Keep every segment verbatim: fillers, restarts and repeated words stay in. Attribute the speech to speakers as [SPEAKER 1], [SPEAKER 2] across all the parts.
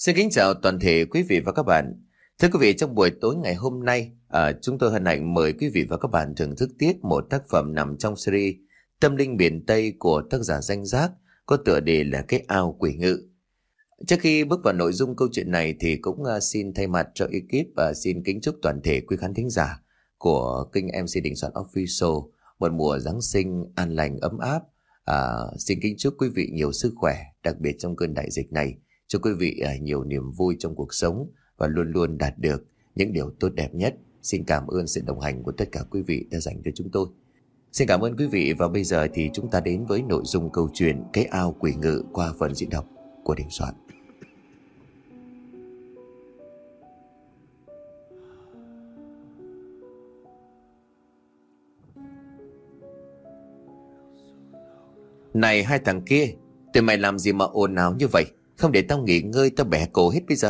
[SPEAKER 1] Xin kính chào toàn thể quý vị và các bạn. Thưa quý vị, trong buổi tối ngày hôm nay, à, chúng tôi hân hạnh mời quý vị và các bạn thưởng thức tiếp một tác phẩm nằm trong series Tâm linh miền Tây của tác giả Danh Giác, có tựa đề là Cái ao quỷ ngự. Trước khi bước vào nội dung câu chuyện này thì cũng uh, xin thay mặt cho ekip và uh, xin kính chúc toàn thể quý khán thính giả của kênh em xê Đình Soạn Official một mùa Giáng sinh an lành ấm áp. À, xin kính chúc quý vị nhiều sức khỏe, đặc biệt trong cơn đại dịch này. Chúc quý vị uh, nhiều niềm vui trong cuộc sống và luôn luôn đạt được những điều tốt đẹp nhất. Xin cảm ơn sự đồng hành của tất cả quý vị đã dành cho chúng tôi. Xin cảm ơn quý vị và bây giờ thì chúng ta đến với nội dung câu chuyện Cái ao quỷ ngự qua phần diễn đọc của Đình Soạn. Này hai thằng kia, tụi mày làm gì mà ồn ào như vậy? Không để tao nghỉ ngơi tao bẻ cổ hết bây giờ.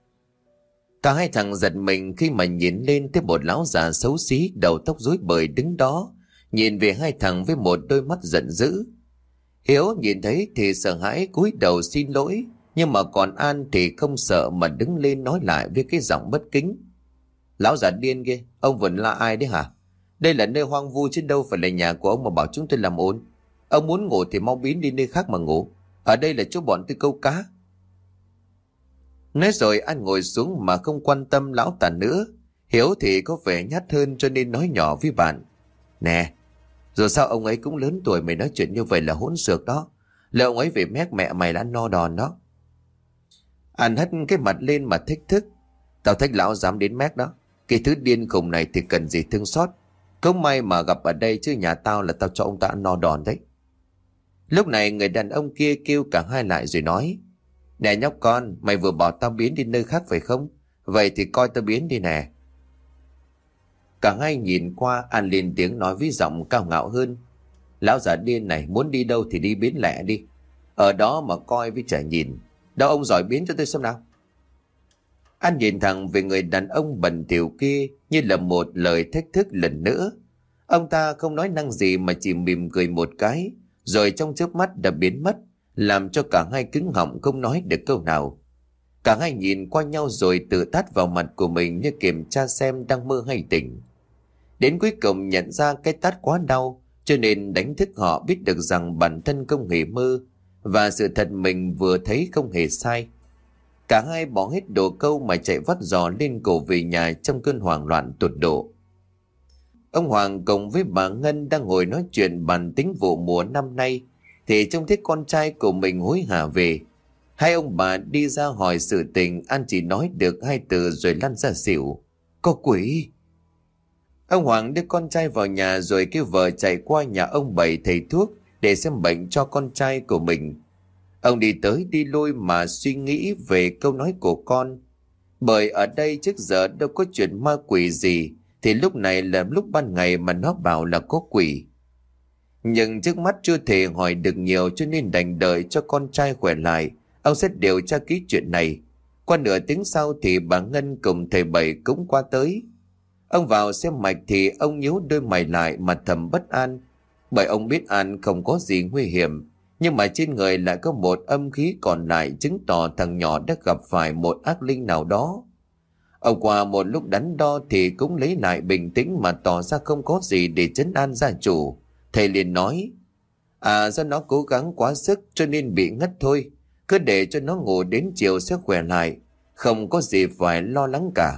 [SPEAKER 1] Cả hai thằng giật mình khi mà nhìn lên thấy một lão già xấu xí đầu tóc rối bời đứng đó, nhìn về hai thằng với một đôi mắt giận dữ. Hiếu nhìn thấy thì sợ hãi cúi đầu xin lỗi, nhưng mà còn An thì không sợ mà đứng lên nói lại với cái giọng bất kính. Lão già điên kia, ông vẫn là ai đấy hả? Đây là nơi hoang vu chứ đâu phải là nhà của ông mà bảo chúng tôi làm ồn. Ông muốn ngủ thì mau biến đi nơi khác mà ngủ. Ở đây là chỗ bọn tôi câu cá. Nói rồi An ngồi xuống mà không quan tâm lão tà nữa. Hiếu thì có vẻ nhát hơn cho nên nói nhỏ với bạn. Nè, dù sao ông ấy cũng lớn tuổi, mày nói chuyện như vậy là hỗn xược đó. Lỡ ông ấy về mét mẹ mày đã no đòn đó. An hất cái mặt lên mà thách thức. Tao thách lão dám đến mét đó. Cái thứ điên khùng này thì cần gì thương xót. Không may mà gặp ở đây chứ nhà tao là tao cho ông ta no đòn đấy. Lúc này người đàn ông kia kêu cả hai lại rồi nói. Nè nhóc con, mày vừa bảo tao biến đi nơi khác phải không? Vậy thì coi tao biến đi nè. Cả hai nhìn qua, An lên tiếng nói với giọng cao ngạo hơn. Lão già điên này, muốn đi đâu thì đi biến lẹ đi. Ở đó mà coi với chả nhìn. Đâu ông giỏi biến cho tôi xem nào. An nhìn thẳng về người đàn ông bẩn thỉu kia như là một lời thách thức lần nữa. Ông ta không nói năng gì mà chỉ mỉm cười một cái, rồi trong chớp mắt đã biến mất, làm cho cả hai cứng họng không nói được câu nào. Cả hai nhìn qua nhau rồi tự tát vào mặt của mình như kiểm tra xem đang mơ hay tỉnh. Đến cuối cùng nhận ra cái tát quá đau, cho nên đánh thức họ biết được rằng bản thân không hề mơ, và sự thật mình vừa thấy không hề sai. Cả hai bỏ hết đồ câu mà chạy vắt giò lên cổ về nhà trong cơn hoảng loạn tột độ. Ông Hoàng cùng với bà Ngân đang ngồi nói chuyện bàn tính vụ mùa năm nay, thì trông thấy con trai của mình hối hả về. Hai ông bà đi ra hỏi sự tình, An chỉ nói được hai từ rồi lăn ra xỉu. Có quỷ! Ông Hoàng đưa con trai vào nhà rồi kêu vợ chạy qua nhà ông Bảy thầy thuốc để xem bệnh cho con trai của mình. Ông đi tới đi lui mà suy nghĩ về câu nói của con. Bởi ở đây trước giờ đâu có chuyện ma quỷ gì, thì lúc này là lúc ban ngày mà nó bảo là có quỷ. Nhưng trước mắt chưa thể hỏi được nhiều cho nên đành đợi cho con trai khỏe lại, ông sẽ điều tra kỹ chuyện này. Qua nửa tiếng sau thì bà Ngân cùng thầy Bảy cũng qua tới. Ông vào xem mạch thì ông nhíu đôi mày lại mà thầm bất an. Bởi ông biết An không có gì nguy hiểm, nhưng mà trên người lại có một âm khí còn lại, chứng tỏ thằng nhỏ đã gặp phải một ác linh nào đó. Ông qua một lúc đắn đo thì cũng lấy lại bình tĩnh mà tỏ ra không có gì để trấn an gia chủ. Thầy liền nói, à do nó cố gắng quá sức cho nên bị ngất thôi. Cứ để cho nó ngủ đến chiều sẽ khỏe lại. Không có gì phải lo lắng cả.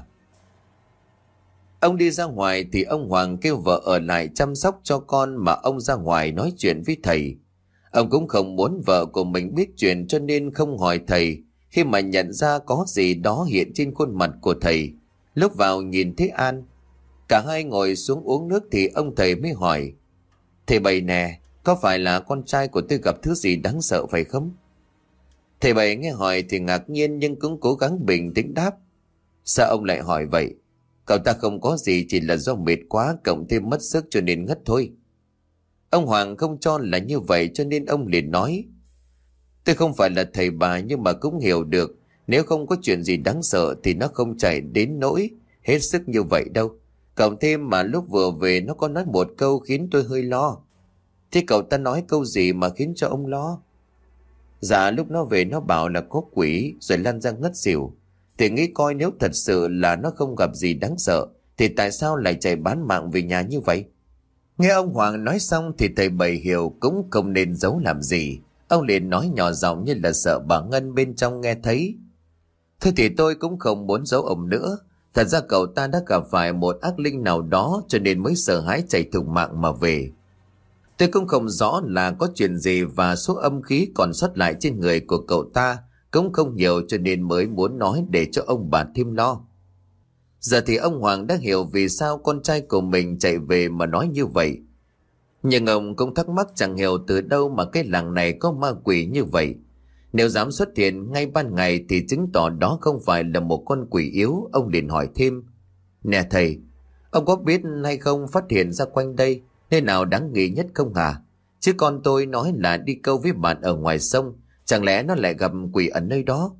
[SPEAKER 1] Ông đi ra ngoài thì ông Hoàng kêu vợ ở lại chăm sóc cho con mà ông ra ngoài nói chuyện với thầy. Ông cũng không muốn vợ của mình biết chuyện cho nên không hỏi thầy, khi mà nhận ra có gì đó hiện trên khuôn mặt của thầy. Lúc vào nhìn thấy An, cả hai ngồi xuống uống nước thì ông thầy mới hỏi. Thầy Bảy nè, có phải là con trai của tôi gặp thứ gì đáng sợ phải không? Thầy Bảy nghe hỏi thì ngạc nhiên nhưng cũng cố gắng bình tĩnh đáp. Sao ông lại hỏi vậy? Cậu ta không có gì, chỉ là do mệt quá cộng thêm mất sức cho nên ngất thôi. Ông Hoàng không cho là như vậy cho nên ông liền nói. Tôi không phải là thầy bà nhưng mà cũng hiểu được, nếu không có chuyện gì đáng sợ thì nó không chạy đến nỗi hết sức như vậy đâu. Cộng thêm mà lúc vừa về nó có nói một câu khiến tôi hơi lo. Thế cậu ta nói câu gì mà khiến cho ông lo? Dạ lúc nó về nó bảo là có quỷ rồi lăn ra ngất xỉu. Thì nghĩ coi nếu thật sự là nó không gặp gì đáng sợ thì tại sao lại chạy bán mạng về nhà như vậy? Nghe ông Hoàng nói xong thì thầy Bảy hiểu cũng không nên giấu làm gì. Ông liền nói nhỏ giọng như là sợ bà Ngân bên trong nghe thấy. Thôi thì tôi cũng không muốn giấu ông nữa. Thật ra cậu ta đã gặp phải một ác linh nào đó cho nên mới sợ hãi chạy thục mạng mà về. Tôi cũng không rõ là có chuyện gì và số âm khí còn sót lại trên người của cậu ta cũng không nhiều cho nên mới muốn nói để cho ông bà thêm lo. Giờ thì ông Hoàng đã hiểu vì sao con trai của mình chạy về mà nói như vậy. Nhưng ông cũng thắc mắc chẳng hiểu từ đâu mà cái làng này có ma quỷ như vậy. Nếu dám xuất hiện ngay ban ngày thì chứng tỏ đó không phải là một con quỷ yếu. Ông liền hỏi thêm: Nè thầy, ông có biết hay không phát hiện ra quanh đây nơi nào đáng nghi nhất không hả? Chứ con tôi nói là đi câu với bạn ở ngoài sông, chẳng lẽ nó lại gặp quỷ ở nơi đó?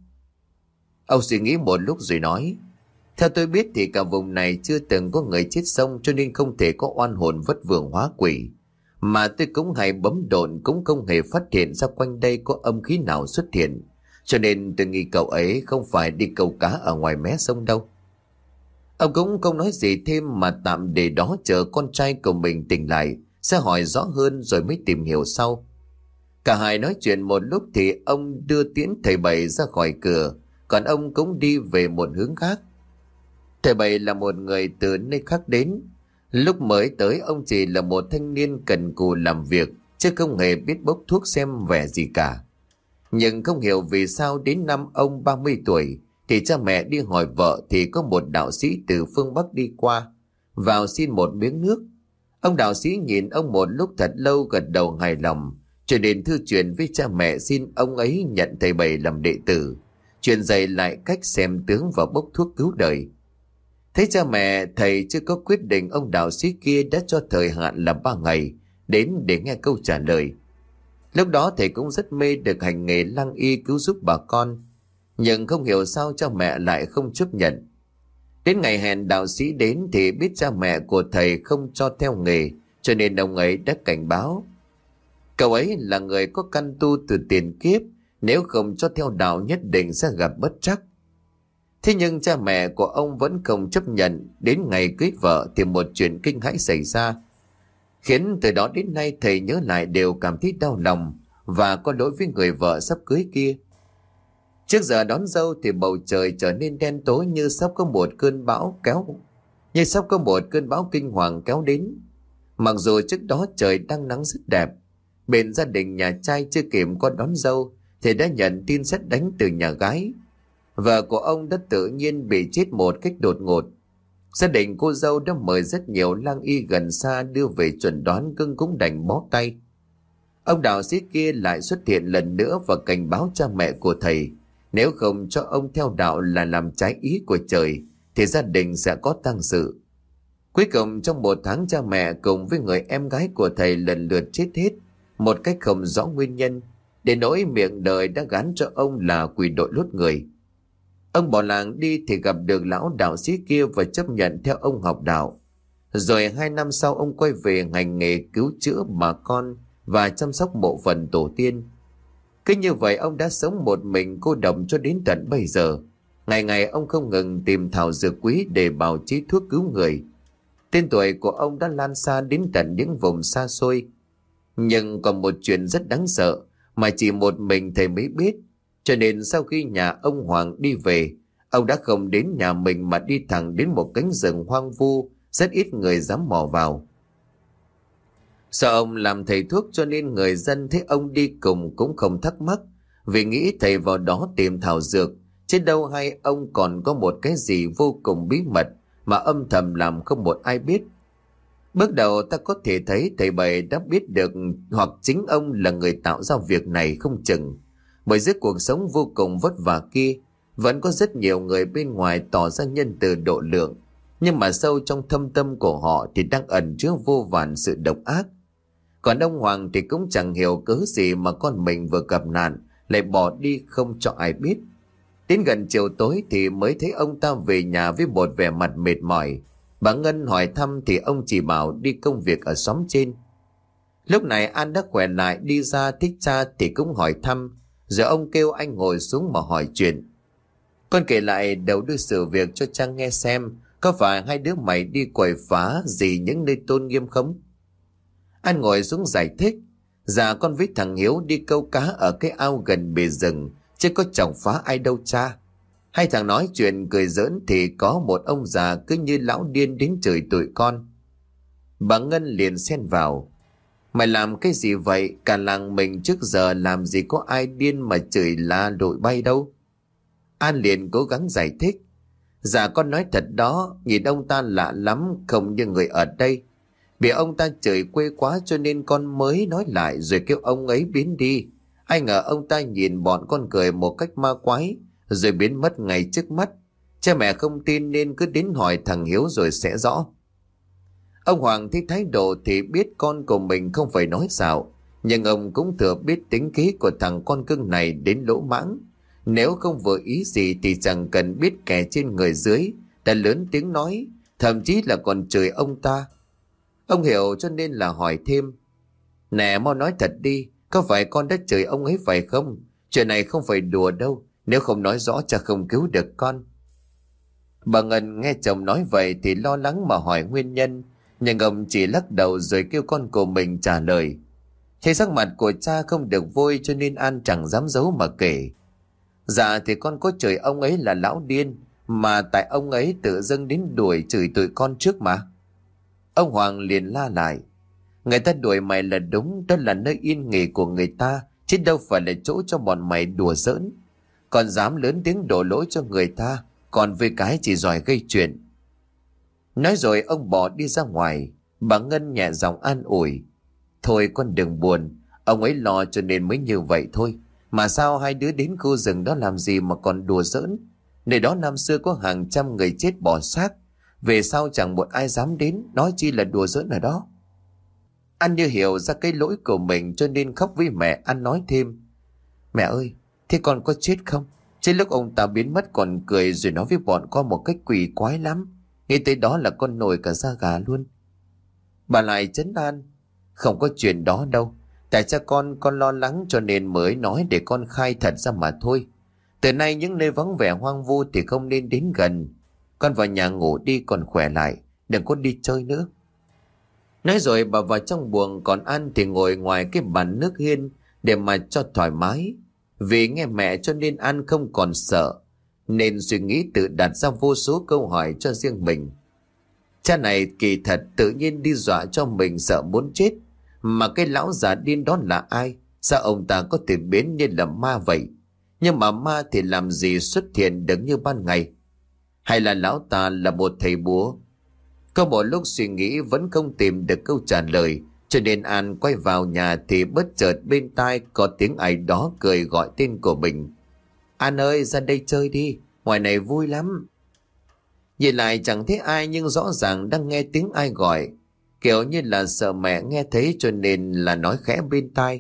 [SPEAKER 1] Ông suy nghĩ một lúc rồi nói: Theo tôi biết thì cả vùng này chưa từng có người chết sông, cho nên không thể có oan hồn vất vưởng hóa quỷ. Mà tôi cũng hay bấm độn cũng không hề phát hiện ra quanh đây có âm khí nào xuất hiện. Cho nên tôi nghĩ cậu ấy không phải đi câu cá ở ngoài mé sông đâu. Ông cũng không nói gì thêm mà tạm để đó chờ con trai của mình tỉnh lại, sẽ hỏi rõ hơn rồi mới tìm hiểu sau. Cả hai nói chuyện một lúc thì ông đưa tiễn thầy Bảy ra khỏi cửa, còn ông cũng đi về một hướng khác. Thầy Bảy là một người từ nơi khác đến. Lúc mới tới ông chỉ là một thanh niên cần cù làm việc, chứ không hề biết bốc thuốc xem vẻ gì cả. Nhưng không hiểu vì sao đến năm ông ba mươi tuổi thì cha mẹ đi hỏi vợ thì có một đạo sĩ từ phương Bắc đi qua, vào xin một miếng nước. Ông đạo sĩ nhìn ông một lúc thật lâu gật đầu hài lòng, cho nên thư truyền với cha mẹ xin ông ấy nhận thầy Bảy làm đệ tử, truyền dạy lại cách xem tướng và bốc thuốc cứu đời. Thấy cha mẹ thầy chưa có quyết định, ông đạo sĩ kia đã cho thời hạn là ba ngày đến để nghe câu trả lời. Lúc đó thầy cũng rất mê được hành nghề lăng y cứu giúp bà con, nhưng không hiểu sao cha mẹ lại không chấp nhận. Đến ngày hẹn đạo sĩ đến thì biết cha mẹ của thầy không cho theo nghề, cho nên ông ấy đã cảnh báo. Cậu ấy là người có căn tu từ tiền kiếp, nếu không cho theo đạo nhất định sẽ gặp bất trắc. Thế nhưng cha mẹ của ông vẫn không chấp nhận. Đến ngày cưới vợ thì một chuyện kinh hãi xảy ra, khiến từ đó đến nay thầy nhớ lại đều cảm thấy đau lòng và có lỗi với người vợ sắp cưới kia. Trước giờ đón dâu thì bầu trời trở nên đen tối như sắp có một cơn bão kéo, như sắp có một cơn bão kinh hoàng kéo đến. Mặc dù trước đó trời đang nắng rất đẹp, bên gia đình nhà trai chưa kịp có đón dâu thì đã nhận tin sét đánh từ nhà gái. Vợ của ông đã tự nhiên bị chết một cách đột ngột. Gia đình cô dâu đã mời rất nhiều lang y gần xa đưa về chuẩn đoán, cưng cũng đành bó tay. Ông đạo sĩ kia lại xuất hiện lần nữa và cảnh báo cha mẹ của thầy, nếu không cho ông theo đạo là làm trái ý của trời thì gia đình sẽ có tang sự. Cuối cùng trong một tháng, cha mẹ cùng với người em gái của thầy lần lượt chết hết một cách không rõ nguyên nhân, để nỗi miệng đời đã gán cho ông là quỷ đội lốt người. Ông bỏ làng đi thì gặp được lão đạo sĩ kia và chấp nhận theo ông học đạo. Rồi hai năm sau ông quay về hành nghề cứu chữa bà con và chăm sóc mộ phần tổ tiên. Cứ như vậy ông đã sống một mình cô độc cho đến tận bây giờ. Ngày ngày ông không ngừng tìm thảo dược quý để bào chế thuốc cứu người. Tên tuổi của ông đã lan xa đến tận những vùng xa xôi. Nhưng còn một chuyện rất đáng sợ mà chỉ một mình thầy mới biết. Cho nên sau khi nhà ông Hoàng đi về, ông đã không đến nhà mình mà đi thẳng đến một cánh rừng hoang vu, rất ít người dám mò vào. Sợ ông làm thầy thuốc cho nên người dân thấy ông đi cùng cũng không thắc mắc, vì nghĩ thầy vào đó tìm thảo dược, chứ đâu hay ông còn có một cái gì vô cùng bí mật mà âm thầm làm không một ai biết. Bước đầu ta có thể thấy thầy Bảy đã biết được, hoặc chính ông là người tạo ra việc này không chừng. Bởi giữa cuộc sống vô cùng vất vả kia, vẫn có rất nhiều người bên ngoài tỏ ra nhân từ độ lượng, nhưng mà sâu trong thâm tâm của họ thì đang ẩn chứa vô vàn sự độc ác. Còn ông Hoàng thì cũng chẳng hiểu cớ gì mà con mình vừa gặp nạn lại bỏ đi không cho ai biết. Đến gần chiều tối thì mới thấy ông ta về nhà với một vẻ mặt mệt mỏi. Bà Ngân hỏi thăm thì ông chỉ bảo đi công việc ở xóm trên. Lúc này An đã khỏe lại đi ra, thích cha thì cũng hỏi thăm. Rồi ông kêu anh ngồi xuống mà hỏi chuyện. Con kể lại đầu đuôi sự việc cho Trang nghe xem, có phải hai đứa mày đi quậy phá gì những nơi tôn nghiêm không? Anh ngồi xuống giải thích. Dạ con với thằng Hiếu đi câu cá ở cái ao gần bề rừng, chứ có chọc phá ai đâu cha. Hai thằng nói chuyện cười giỡn thì có một ông già cứ như lão điên đến chửi tụi con. Bà Ngân liền xen vào. Mày làm cái gì vậy? Cả làng mình trước giờ làm gì có ai điên mà chửi la đội bay đâu. An liền cố gắng giải thích. Dạ con nói thật đó, nhìn ông ta lạ lắm, không như người ở đây. Vì ông ta chửi quê quá cho nên con mới nói lại rồi kêu ông ấy biến đi. Ai ngờ ông ta nhìn bọn con cười một cách ma quái, rồi biến mất ngay trước mắt. Cha mẹ không tin nên cứ đến hỏi thằng Hiếu rồi sẽ rõ. Ông Hoàng thấy thái độ thì biết con của mình không phải nói xạo, nhưng ông cũng thừa biết tính khí của thằng con cưng này đến lỗ mãng. Nếu không vừa ý gì thì chẳng cần biết kẻ trên người dưới đã lớn tiếng nói, thậm chí là còn chửi ông ta. Ông hiểu cho nên là hỏi thêm. Nè mau nói thật đi, có phải con đã chửi ông ấy phải không? Chuyện này không phải đùa đâu, nếu không nói rõ cha không cứu được con. Bà Ngân nghe chồng nói vậy thì lo lắng mà hỏi nguyên nhân, nhưng ông chỉ lắc đầu rồi kêu con của mình trả lời. Thấy sắc mặt của cha không được vui cho nên An chẳng dám giấu mà kể. Dạ thì con có chửi ông ấy là lão điên, mà tại ông ấy tự dưng đến đuổi chửi tụi con trước mà. Ông Hoàng liền la lại. Người ta đuổi mày là đúng, đó là nơi yên nghỉ của người ta, chứ đâu phải là chỗ cho bọn mày đùa giỡn. Còn dám lớn tiếng đổ lỗi cho người ta, còn với cái chỉ giỏi gây chuyện. Nói rồi ông bỏ đi ra ngoài. Bà Ngân nhẹ giọng an ủi. Thôi con đừng buồn, ông ấy lo cho nên mới như vậy thôi. Mà sao hai đứa đến khu rừng đó làm gì mà còn đùa giỡn? Nơi đó năm xưa có hàng trăm người chết bỏ xác, về sau chẳng một ai dám đến, nói chi là đùa giỡn ở đó. Anh như hiểu ra cái lỗi của mình cho nên khóc với mẹ. Anh nói thêm. Mẹ ơi, thế con có chết không? Chứ lúc ông ta biến mất còn cười rồi nói với bọn con một cách quỷ quái lắm. Nghĩ tới đó là con nổi cả da gà luôn. Bà lại trấn an. Không có chuyện đó đâu. Tại cha con con lo lắng cho nên mới nói để con khai thật ra mà thôi. Từ nay những nơi vắng vẻ hoang vu thì không nên đến gần. Con vào nhà ngủ đi còn khỏe lại, đừng có đi chơi nữa. Nói rồi bà vào trong buồng, còn An thì ngồi ngoài cái bàn nước hiên để mà cho thoải mái. Vì nghe mẹ cho nên An không còn sợ, nên suy nghĩ tự đặt ra vô số câu hỏi cho riêng mình. Cha này kỳ thật tự nhiên đi dọa cho mình sợ muốn chết. Mà cái lão già điên đó là ai? Sao ông ta có thể biến như là ma vậy? Nhưng mà ma thì làm gì xuất hiện đứng như ban ngày? Hay là lão ta là một thầy búa? Có một lúc suy nghĩ vẫn không tìm được câu trả lời, cho nên An quay vào nhà thì bất chợt bên tai có tiếng ai đó cười gọi tên của mình. An ơi, ra đây chơi đi, ngoài này vui lắm. Nhìn lại chẳng thấy ai nhưng rõ ràng đang nghe tiếng ai gọi, kiểu như là sợ mẹ nghe thấy cho nên là nói khẽ bên tai.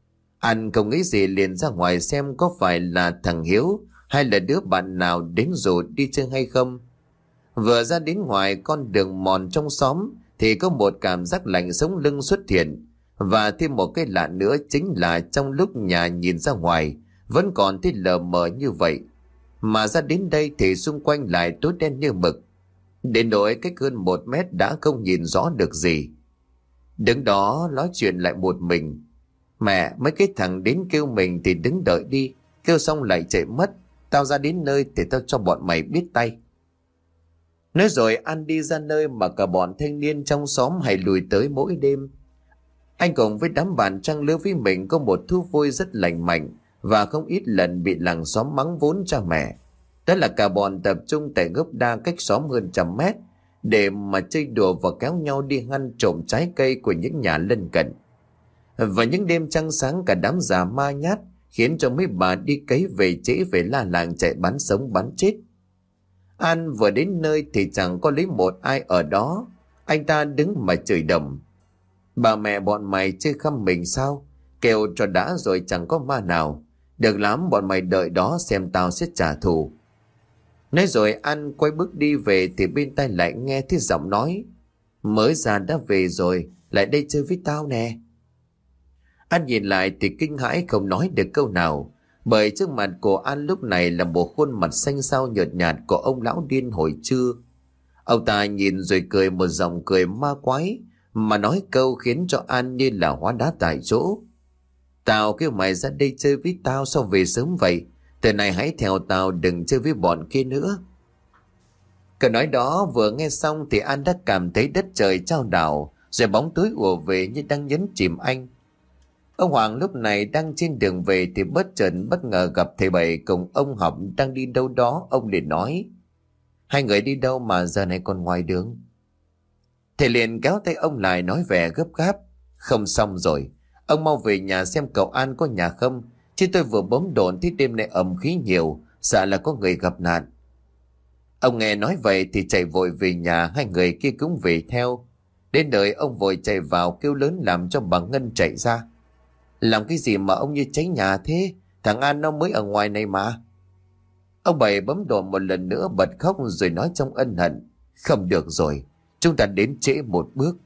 [SPEAKER 1] An không nghĩ gì liền ra ngoài xem có phải là thằng Hiếu hay là đứa bạn nào đến rủ đi chơi hay không. Vừa ra đến ngoài con đường mòn trong xóm thì có một cảm giác lạnh sống lưng xuất hiện. Và thêm một cái lạ nữa chính là trong lúc nhà nhìn ra ngoài vẫn còn thấy lờ mờ như vậy, mà ra đến đây thì xung quanh lại tối đen như mực, đến nỗi cách hơn một mét đã không nhìn rõ được gì. Đứng đó nói chuyện lại một mình. Mẹ, mấy cái thằng đến kêu mình thì đứng đợi đi, kêu xong lại chạy mất. Tao ra đến nơi thì tao cho bọn mày biết tay. Nói rồi An đi ra nơi mà cả bọn thanh niên trong xóm hay lùi tới mỗi đêm. Anh cùng với đám bạn trăng lứa với mình có một thú vui rất lành mạnh, và không ít lần bị làng xóm mắng vốn cha mẹ. Đó là cả bọn tập trung tại gốc đa cách xóm hơn trăm mét để mà chơi đùa và kéo nhau đi ngăn trộm trái cây của những nhà lân cận. Và những đêm trăng sáng cả đám già ma nhát khiến cho mấy bà đi cấy về trễ về la làng chạy bắn sống bắn chết. An vừa đến nơi thì chẳng có lấy một ai ở đó. Anh ta đứng mà chửi đầm. Bà mẹ bọn mày chơi khăm mình sao? Kêu cho đã rồi chẳng có ma nào. Được lắm, bọn mày đợi đó xem tao sẽ trả thù. Nói rồi An quay bước đi về thì bên tai lại nghe thấy giọng nói. Mới ra đã về rồi, lại đây chơi với tao nè. An nhìn lại thì kinh hãi không nói được câu nào. Bởi trước mặt của An lúc này là một khuôn mặt xanh xao nhợt nhạt của ông lão điên hồi trưa. Ông ta nhìn rồi cười một giọng cười ma quái, mà nói câu khiến cho An như là hóa đá tại chỗ. Tao kêu mày ra đây chơi với tao sao về sớm vậy? Từ này hãy theo tao, đừng chơi với bọn kia nữa. Câu nói đó vừa nghe xong thì An đã cảm thấy đất trời chao đảo, rồi bóng tối ùa về như đang nhấn chìm anh. Ông Hoàng lúc này đang trên đường về thì bất chợt bất ngờ gặp thầy Bảy cùng ông Học đang đi đâu đó. Ông liền nói: hai người đi đâu mà giờ này còn ngoài đường? Thầy liền kéo tay ông lại nói vẻ gấp gáp: không xong rồi, ông mau về nhà xem cậu An có nhà không, chứ tôi vừa bấm đồn thấy đêm nay ẩm khí nhiều, sợ là có người gặp nạn. Ông nghe nói vậy thì chạy vội về nhà, hai người kia cũng về theo. Đến đời ông vội chạy vào kêu lớn làm cho bà Ngân chạy ra. Làm cái gì mà ông như cháy nhà thế? Thằng An nó mới ở ngoài này mà. Ông Bảy bấm đồn một lần nữa bật khóc rồi nói trong ân hận: không được rồi, chúng ta đến trễ một bước.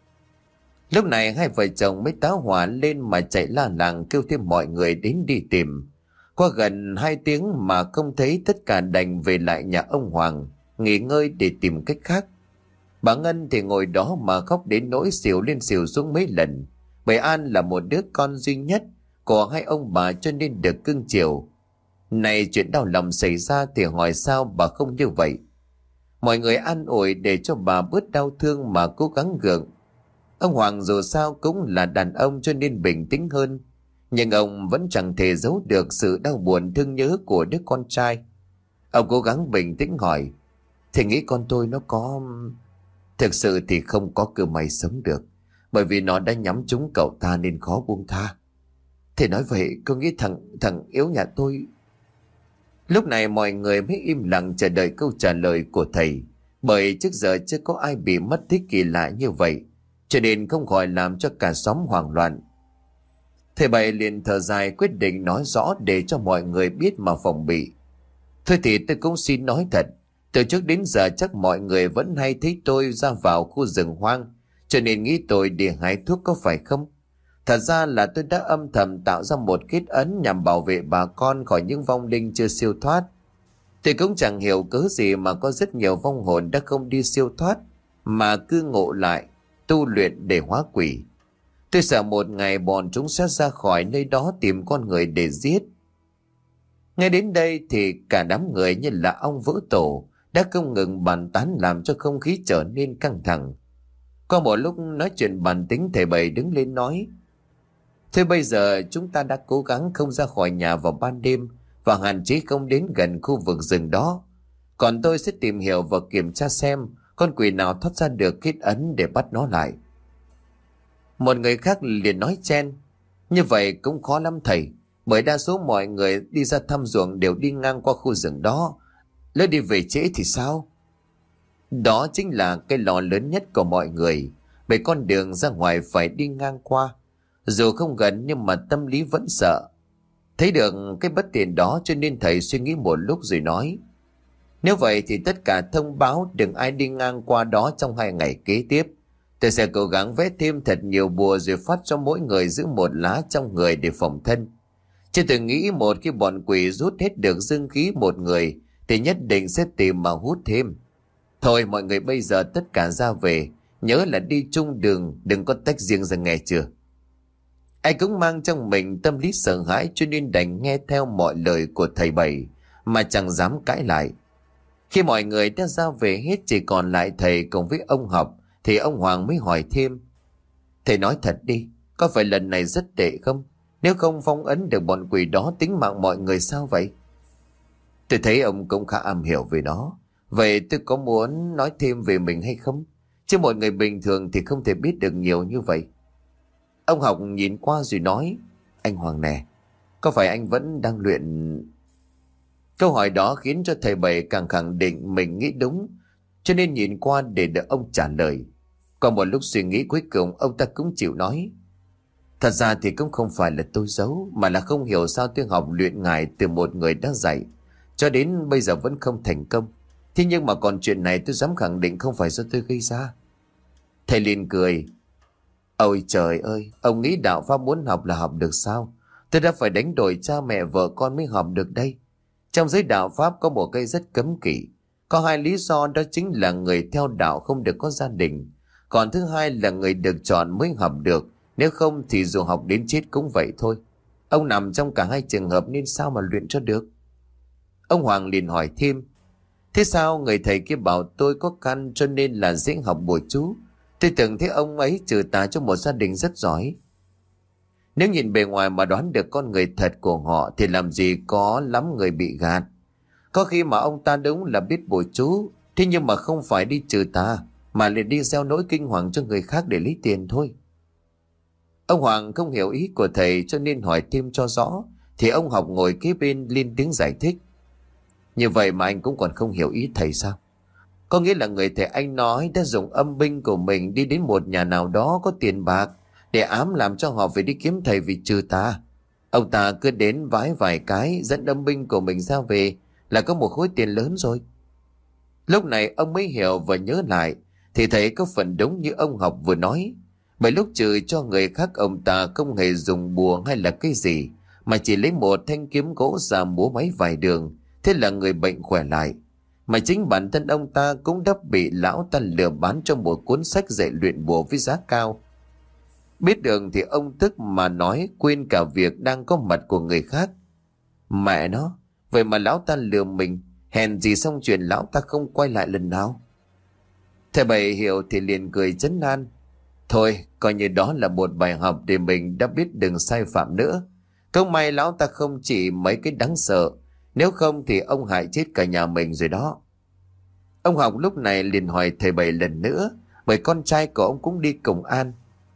[SPEAKER 1] Lúc này hai vợ chồng mới táo hỏa lên mà chạy la làng kêu thêm mọi người đến đi tìm. Qua gần hai tiếng mà không thấy, tất cả đành về lại nhà ông Hoàng nghỉ ngơi để tìm cách khác. Bà Ngân thì ngồi đó mà khóc đến nỗi xỉu lên xỉu xuống mấy lần. Bởi An là một đứa con duy nhất của hai ông bà cho nên được cưng chiều. Này chuyện đau lòng xảy ra thì hỏi sao bà không như vậy. Mọi người an ủi để cho bà bớt đau thương mà cố gắng gượng. Ông Hoàng dù sao cũng là đàn ông cho nên bình tĩnh hơn. Nhưng ông vẫn chẳng thể giấu được sự đau buồn thương nhớ của đứa con trai. Ông cố gắng bình tĩnh hỏi: thầy nghĩ con tôi nó có... Thực sự thì không có cơ may sống được, bởi vì nó đã nhắm trúng cậu ta nên khó buông tha. Thầy nói vậy có nghĩ thằng thằng yếu nhà tôi... Lúc này mọi người mới im lặng chờ đợi câu trả lời của thầy. Bởi trước giờ chưa có ai bị mất tích kỳ lạ như vậy, cho nên không khỏi làm cho cả xóm hoảng loạn. Thầy Bảy liền thở dài quyết định nói rõ để cho mọi người biết mà phòng bị. Thôi thì tôi cũng xin nói thật, từ trước đến giờ chắc mọi người vẫn hay thấy tôi ra vào khu rừng hoang, cho nên nghĩ tôi đi hái thuốc có phải không? Thật ra là tôi đã âm thầm tạo ra một kết ấn nhằm bảo vệ bà con khỏi những vong linh chưa siêu thoát. Tôi cũng chẳng hiểu cớ gì mà có rất nhiều vong hồn đã không đi siêu thoát, mà cứ ngộ lại, tu luyện để hóa quỷ. Tôi sợ một ngày bọn chúng sẽ ra khỏi nơi đó tìm con người để giết. Ngay đến đây thì cả đám người như là ong vỡ tổ đã không ngừng bàn tán làm cho không khí trở nên căng thẳng. Có một lúc nói chuyện bàn tính, thầy Bảy đứng lên nói: thôi bây giờ chúng ta đã cố gắng không ra khỏi nhà vào ban đêm và hạn chế không đến gần khu vực rừng đó. Còn tôi sẽ tìm hiểu và kiểm tra xem con quỷ nào thoát ra được kết ấn để bắt nó lại. Một người khác liền nói chen: như vậy cũng khó lắm thầy, bởi đa số mọi người đi ra thăm ruộng đều đi ngang qua khu rừng đó, lỡ đi về trễ thì sao? Đó chính là cái lo lớn nhất của mọi người, bởi con đường ra ngoài phải đi ngang qua. Dù không gần nhưng mà tâm lý vẫn sợ. Thấy được cái bất tiện đó cho nên thầy suy nghĩ một lúc rồi nói: nếu vậy thì tất cả thông báo đừng ai đi ngang qua đó trong hai ngày kế tiếp. Tôi sẽ cố gắng vẽ thêm thật nhiều bùa rồi phát cho mỗi người giữ một lá trong người để phòng thân. Chứ tôi nghĩ một khi bọn quỷ rút hết được dương khí một người thì nhất định sẽ tìm mà hút thêm. Thôi mọi người bây giờ tất cả ra về, nhớ là đi chung đường, đừng có tách riêng ra nghe chưa? Ai cũng mang trong mình tâm lý sợ hãi cho nên đành nghe theo mọi lời của thầy Bảy mà chẳng dám cãi lại. Khi mọi người đã ra về hết chỉ còn lại thầy cùng với ông Học thì ông Hoàng mới hỏi thêm: thầy nói thật đi, có phải lần này rất tệ không? Nếu không phong ấn được bọn quỷ đó tính mạng mọi người sao vậy? Tôi thấy ông cũng khá am hiểu về nó. Vậy tôi có muốn nói thêm về mình hay không? Chứ một người bình thường thì không thể biết được nhiều như vậy. Ông Học nhìn qua rồi nói: anh Hoàng nè, có phải anh vẫn đang luyện... Câu hỏi đó khiến cho thầy Bảy càng khẳng định mình nghĩ đúng, cho nên nhìn qua để đợi ông trả lời. Qua một lúc suy nghĩ cuối cùng ông ta cũng chịu nói: thật ra thì cũng không phải là tôi giấu, mà là không hiểu sao tôi học luyện ngải từ một người đã dạy, cho đến bây giờ vẫn không thành công. Thế nhưng mà còn chuyện này tôi dám khẳng định không phải do tôi gây ra. Thầy liền cười: ôi trời ơi, ông nghĩ đạo pháp muốn học là học được sao? Tôi đã phải đánh đổi cha mẹ vợ con mới học được đây. Trong giới đạo Pháp có một cây rất cấm kỵ. Có hai lý do, đó chính là người theo đạo không được có gia đình. Còn thứ hai là người được chọn mới học được. Nếu không thì dù học đến chết cũng vậy thôi. Ông nằm trong cả hai trường hợp nên sao mà luyện cho được? Ông Hoàng liền hỏi thêm. Thế sao người thầy kia bảo tôi có căn cho nên là dễ học bùa chú? Tôi tưởng thấy ông ấy trừ tà cho một gia đình rất giỏi. Nếu nhìn bề ngoài mà đoán được con người thật của họ thì làm gì có lắm người bị gạt. Có khi mà ông ta đúng là biết bùa chú, thế nhưng mà không phải đi trừ tà, mà lại đi gieo nỗi kinh hoàng cho người khác để lấy tiền thôi. Ông Hoàng không hiểu ý của thầy cho nên hỏi thêm cho rõ, thì ông Học ngồi kế bên lên tiếng giải thích. Như vậy mà anh cũng còn không hiểu ý thầy sao? Có nghĩa là người thầy anh nói đã dùng âm binh của mình đi đến một nhà nào đó có tiền bạc để ám làm cho họ phải đi kiếm thầy vì trừ tà. Ông ta cứ đến vái vài cái dẫn âm binh của mình ra về là có một khối tiền lớn rồi. Lúc này ông mới hiểu và nhớ lại thì thấy có phần đúng như ông Học vừa nói. Bởi lúc trừ cho người khác ông ta không hề dùng bùa hay là cái gì, mà chỉ lấy một thanh kiếm gỗ ra múa máy vài đường. Thế là người bệnh khỏe lại. Mà chính bản thân ông ta cũng đã bị lão ta lừa bán cho một cuốn sách dạy luyện bùa với giá cao. Biết đường thì ông tức mà nói, quên cả việc đang có mặt của người khác. Mẹ nó, vậy mà lão ta lừa mình, hèn gì xong chuyện lão ta không quay lại lần nào. Thầy Bảy hiểu thì liền cười trấn an. Thôi, coi như đó là một bài học để mình đã biết đừng sai phạm nữa. Không may lão ta không chỉ mấy cái đáng sợ, nếu không thì ông hại chết cả nhà mình rồi đó. Ông Học lúc này liền hỏi thầy Bảy lần nữa, bởi con trai của ông cũng đi công an.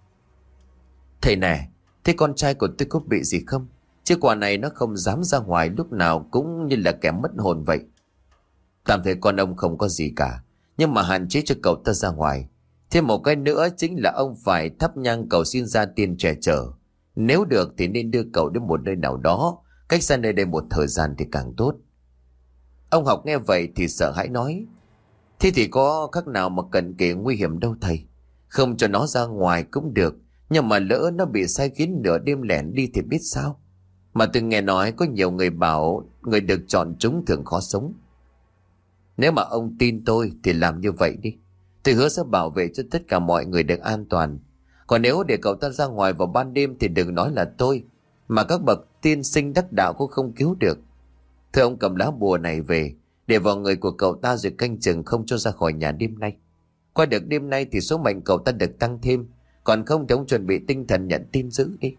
[SPEAKER 1] Thầy nè, thế con trai của tôi có bị gì không? Chứ quả này nó không dám ra ngoài, lúc nào cũng như là kẻ mất hồn vậy. Tạm thời con ông không có gì cả, nhưng mà hạn chế cho cậu ta ra ngoài. Thêm một cái nữa chính là ông phải thắp nhang cầu xin gia tiên che chở. Nếu được thì nên đưa cậu đến một nơi nào đó, cách xa nơi đây một thời gian thì càng tốt. Ông Học nghe vậy thì sợ hãi nói. Thế thì có khác nào mà cận kề nguy hiểm đâu thầy. Không cho nó ra ngoài cũng được, nhưng mà lỡ nó bị sai khiến nửa đêm lẻn đi thì biết sao. Mà từng nghe nói có nhiều người bảo người được chọn chúng thường khó sống. Nếu mà ông tin tôi thì làm như vậy đi. Tôi hứa sẽ bảo vệ cho tất cả mọi người được an toàn. Còn nếu để cậu ta ra ngoài vào ban đêm thì đừng nói là tôi, mà các bậc tiên sinh đắc đạo cũng không cứu được. Thưa ông cầm lá bùa này về, để vào người của cậu ta rồi canh chừng không cho ra khỏi nhà đêm nay. Qua được đêm nay thì số mệnh cậu ta được tăng thêm, còn không thì ông chuẩn bị tinh thần nhận tin dữ đi.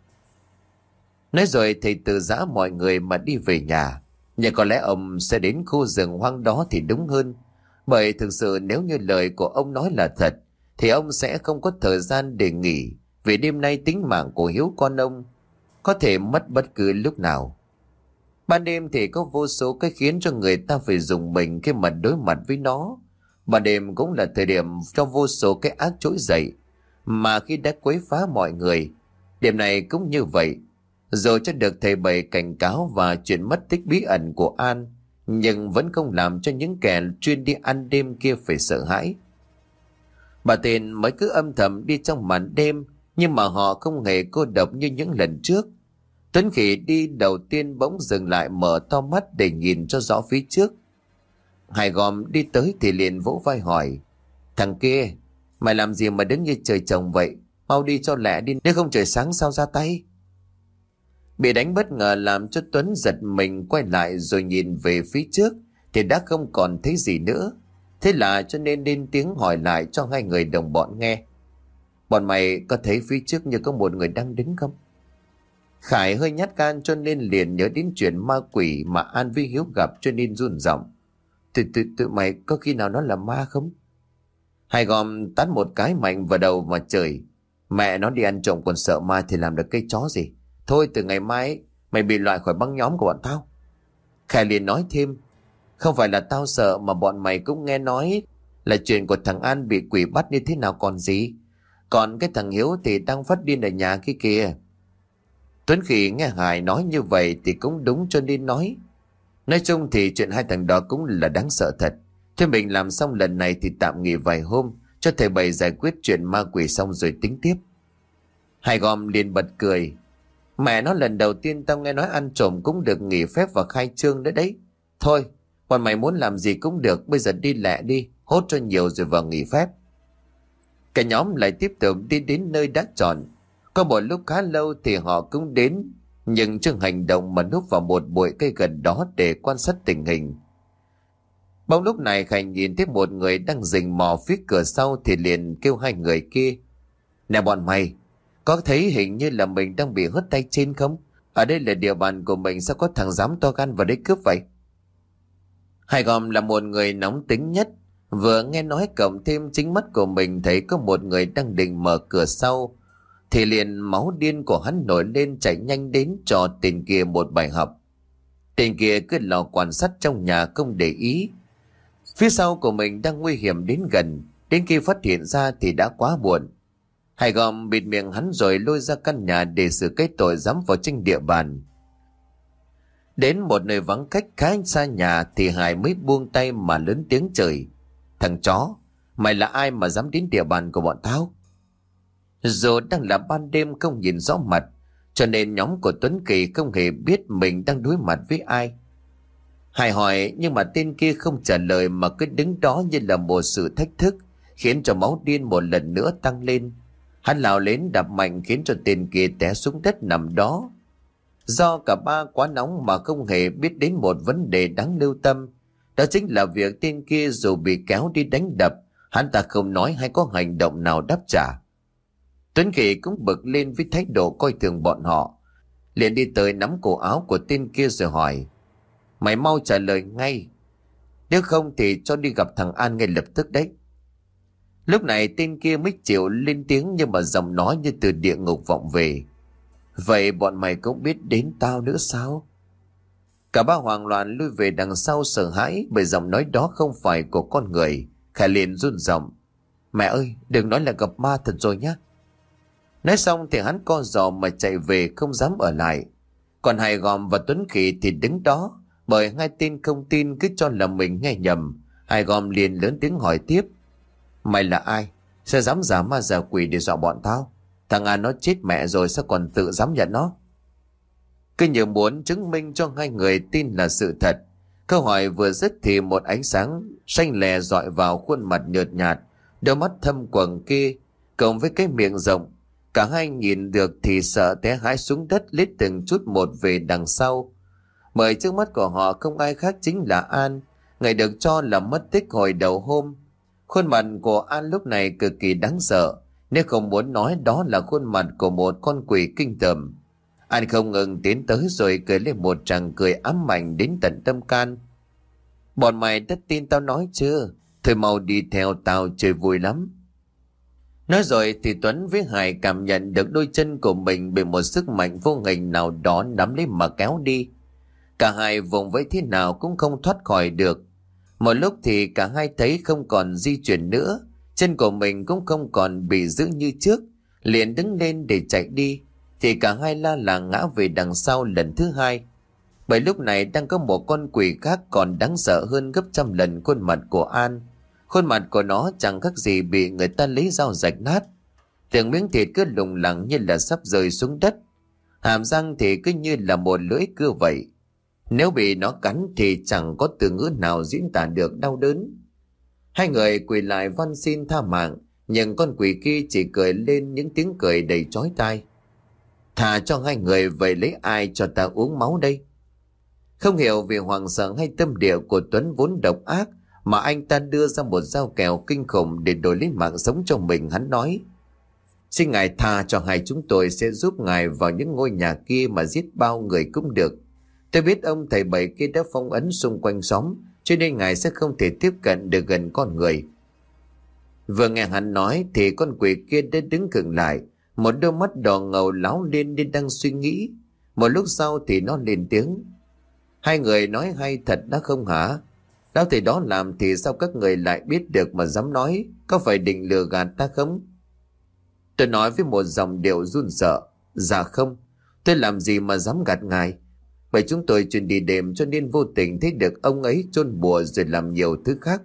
[SPEAKER 1] Nói rồi thầy từ giã mọi người mà đi về nhà. Nhưng có lẽ ông sẽ đến khu rừng hoang đó thì đúng hơn. Bởi thực sự nếu như lời của ông nói là thật, thì ông sẽ không có thời gian để nghỉ, vì đêm nay tính mạng của Hiếu con ông có thể mất bất cứ lúc nào. Ban đêm thì có vô số cái khiến cho người ta phải dùng mình khi mà đối mặt với nó. Ban đêm cũng là thời điểm cho vô số cái ác trỗi dậy, mà khi đã quấy phá mọi người. Đêm này cũng như vậy. Rồi cho được thầy Bảy cảnh cáo và chuyện mất tích bí ẩn của An, nhưng vẫn không làm cho những kẻ chuyên đi ăn đêm kia phải sợ hãi. Bà Tiền mới cứ âm thầm đi trong màn đêm, nhưng mà họ không hề cô độc như những lần trước. Tuấn Khỉ đi đầu tiên bỗng dừng lại mở to mắt để nhìn cho rõ phía trước. Hải Gòm đi tới thì liền vỗ vai hỏi. Thằng kia, mày làm gì mà đứng như trời trồng vậy? Mau đi cho lẹ đi, nếu không trời sáng sao ra tay. Bị đánh bất ngờ làm cho Tuấn giật mình quay lại rồi nhìn về phía trước thì đã không còn thấy gì nữa. Thế là cho nên lên tiếng hỏi lại cho hai người đồng bọn nghe. Bọn mày có thấy phía trước như có một người đang đứng không? Khải hơi nhát gan cho nên liền nhớ đến chuyện ma quỷ mà An với Hiếu gặp cho nên run giọng. Tụi, tụi, tụi mày có khi nào nó là ma không? Hai Gòm tát một cái mạnh vào đầu mà trời. Mẹ nó đi ăn trộm còn sợ ma thì làm được cây chó gì. Thôi từ ngày mai mày bị loại khỏi băng nhóm của bọn tao. Khải liền nói thêm. Không phải là tao sợ mà bọn mày cũng nghe nói là chuyện của thằng An bị quỷ bắt như thế nào còn gì. Còn cái thằng Hiếu thì đang phát điên ở nhà kia kìa. Tuấn Khỉ nghe Hải nói như vậy thì cũng đúng cho nên nói. Nói chung thì chuyện hai thằng đó cũng là đáng sợ thật. Thế mình làm xong lần này thì tạm nghỉ vài hôm cho thầy Bảy giải quyết chuyện ma quỷ xong rồi tính tiếp. Hải Gòm liền bật cười. Mẹ nó, lần đầu tiên tao nghe nói ăn trộm cũng được nghỉ phép và khai trương nữa đấy. Thôi, bọn mày muốn làm gì cũng được, bây giờ đi lẹ đi, hốt cho nhiều rồi vào nghỉ phép. Cả nhóm lại tiếp tục đi đến nơi đã chọn. Có một lúc khá lâu thì họ cũng đến, nhưng chưa hành động mà núp vào một bụi cây gần đó để quan sát tình hình. Bỗng lúc này Khải nhìn thấy một người đang rình mò phía cửa sau thì liền kêu hai người kia: Nè bọn mày, có thấy hình như là mình đang bị hất tay trên không? Ở đây là địa bàn của mình, sao có thằng dám to gan vào đây cướp vậy? Hải Gòm là một người nóng tính nhất, vừa nghe nói cộng thêm chính mắt của mình thấy có một người đang định mở cửa sau thì liền máu điên của hắn nổi lên, chạy nhanh đến cho tên kia một bài học. Tên kia cứ lò quan sát trong nhà không để ý phía sau của mình đang nguy hiểm đến gần, đến khi phát hiện ra thì đã quá muộn. Hải Gòm bịt miệng hắn rồi lôi ra căn nhà để xử cái tội dám vào trên địa bàn. Đến một nơi vắng cách khá xa nhà thì Hải mới buông tay mà lớn tiếng chửi: Thằng chó, mày là ai mà dám đến địa bàn của bọn tao? Dù đang là ban đêm không nhìn rõ mặt, cho nên nhóm của Tuấn Kỳ không hề biết mình đang đối mặt với ai. Hải hỏi nhưng mà tên kia không trả lời mà cứ đứng đó như là một sự thách thức, khiến cho máu điên một lần nữa tăng lên. Hắn lao lên đạp mạnh khiến cho tên kia té xuống đất nằm đó. Do cả ba quá nóng mà không hề biết đến một vấn đề đáng lưu tâm, đó chính là việc tên kia dù bị kéo đi đánh đập, hắn ta không nói hay có hành động nào đáp trả. Tuấn Kỳ cũng bực lên với thái độ coi thường bọn họ, liền đi tới nắm cổ áo của tên kia rồi hỏi: Mày mau trả lời ngay, nếu không thì cho đi gặp thằng An ngay lập tức đấy. Lúc này tên kia mới chịu lên tiếng, nhưng mà giọng nói như từ địa ngục vọng về: Vậy bọn mày cũng biết đến tao nữa sao? Cả ba hoảng loạn lui về đằng sau, sợ hãi bởi giọng nói đó không phải của con người. Khải liền run giọng: Mẹ ơi, đừng nói là gặp ma thật rồi nhá. Nói xong thì hắn co giò mà chạy về, không dám ở lại. Còn Hải Gòm và Tuấn Kỳ thì đứng đó, bởi hai tên không tin cứ cho là mình nghe nhầm. Hải Gòm liền lớn tiếng hỏi tiếp: Mày là ai? Sao dám giả ma giả quỷ để dọa bọn tao? Thằng An nó chết mẹ rồi, sao còn tự dám nhận nó? Cứ như muốn chứng minh cho hai người tin là sự thật. Câu hỏi vừa dứt thì một ánh sáng xanh lè dọi vào khuôn mặt nhợt nhạt, đôi mắt thâm quầng kia, cộng với cái miệng rộng. Cả hai nhìn được thì sợ té hãi xuống đất, lết từng chút một về đằng sau. Bởi trước mắt của họ không ai khác chính là An, người được cho là mất tích hồi đầu hôm. Khuôn mặt của An lúc này cực kỳ đáng sợ, nếu không muốn nói đó là khuôn mặt của một con quỷ kinh tởm. An không ngừng tiến tới rồi cười lên một tràng cười ám ảnh đến tận tâm can. Bọn mày đã tin tao nói chưa? Thôi mau đi theo tao chơi vui lắm. Nói rồi thì Tuấn với Hải cảm nhận được đôi chân của mình bị một sức mạnh vô hình nào đó nắm lấy mà kéo đi. Cả hai vùng vẫy thế nào cũng không thoát khỏi được. Một lúc thì cả hai thấy không còn di chuyển nữa, chân của mình cũng không còn bị giữ như trước, liền đứng lên để chạy đi. Thì cả hai la làng ngã về đằng sau lần thứ hai. Bởi lúc này đang có một con quỷ khác còn đáng sợ hơn gấp trăm lần khuôn mặt của An. Khuôn mặt của nó chẳng khác gì bị người ta lấy dao rạch nát. Từng miếng thịt cứ lủng lẳng như là sắp rơi xuống đất. Hàm răng thì cứ như là một lưỡi cưa vậy. Nếu bị nó cắn thì chẳng có từ ngữ nào diễn tả được đau đớn. Hai người quỳ lại van xin tha mạng, nhưng con quỷ kia chỉ cười lên những tiếng cười đầy chói tai. Thà cho hai người, vậy lấy ai cho ta uống máu đây? Không hiểu vì hoàng sợ hay tâm địa của Tuấn vốn độc ác mà anh ta đưa ra một dao kèo kinh khủng để đổi lấy mạng sống cho mình. Hắn nói: Xin ngài tha cho hai chúng tôi sẽ giúp ngài vào những ngôi nhà kia mà giết bao người cũng được. Tôi biết ông thầy bảy kia đã phong ấn xung quanh xóm, cho nên ngài sẽ không thể tiếp cận được gần con người. Vừa nghe hắn nói thì con quỷ kia đã đứng khựng lại, một đôi mắt đỏ ngầu láo lên như đang suy nghĩ. Một lúc sau thì nó lên tiếng: Hai người nói hay thật đã không hả? Lão thầy đó làm thì sao các người lại biết được mà dám nói? Có phải định lừa gạt ta không? Tôi nói với một giọng điệu run sợ: Dạ không, tôi làm gì mà dám gạt ngài. Bởi chúng tôi chuyên đi đêm cho nên vô tình thấy được ông ấy chôn bùa rồi làm nhiều thứ khác.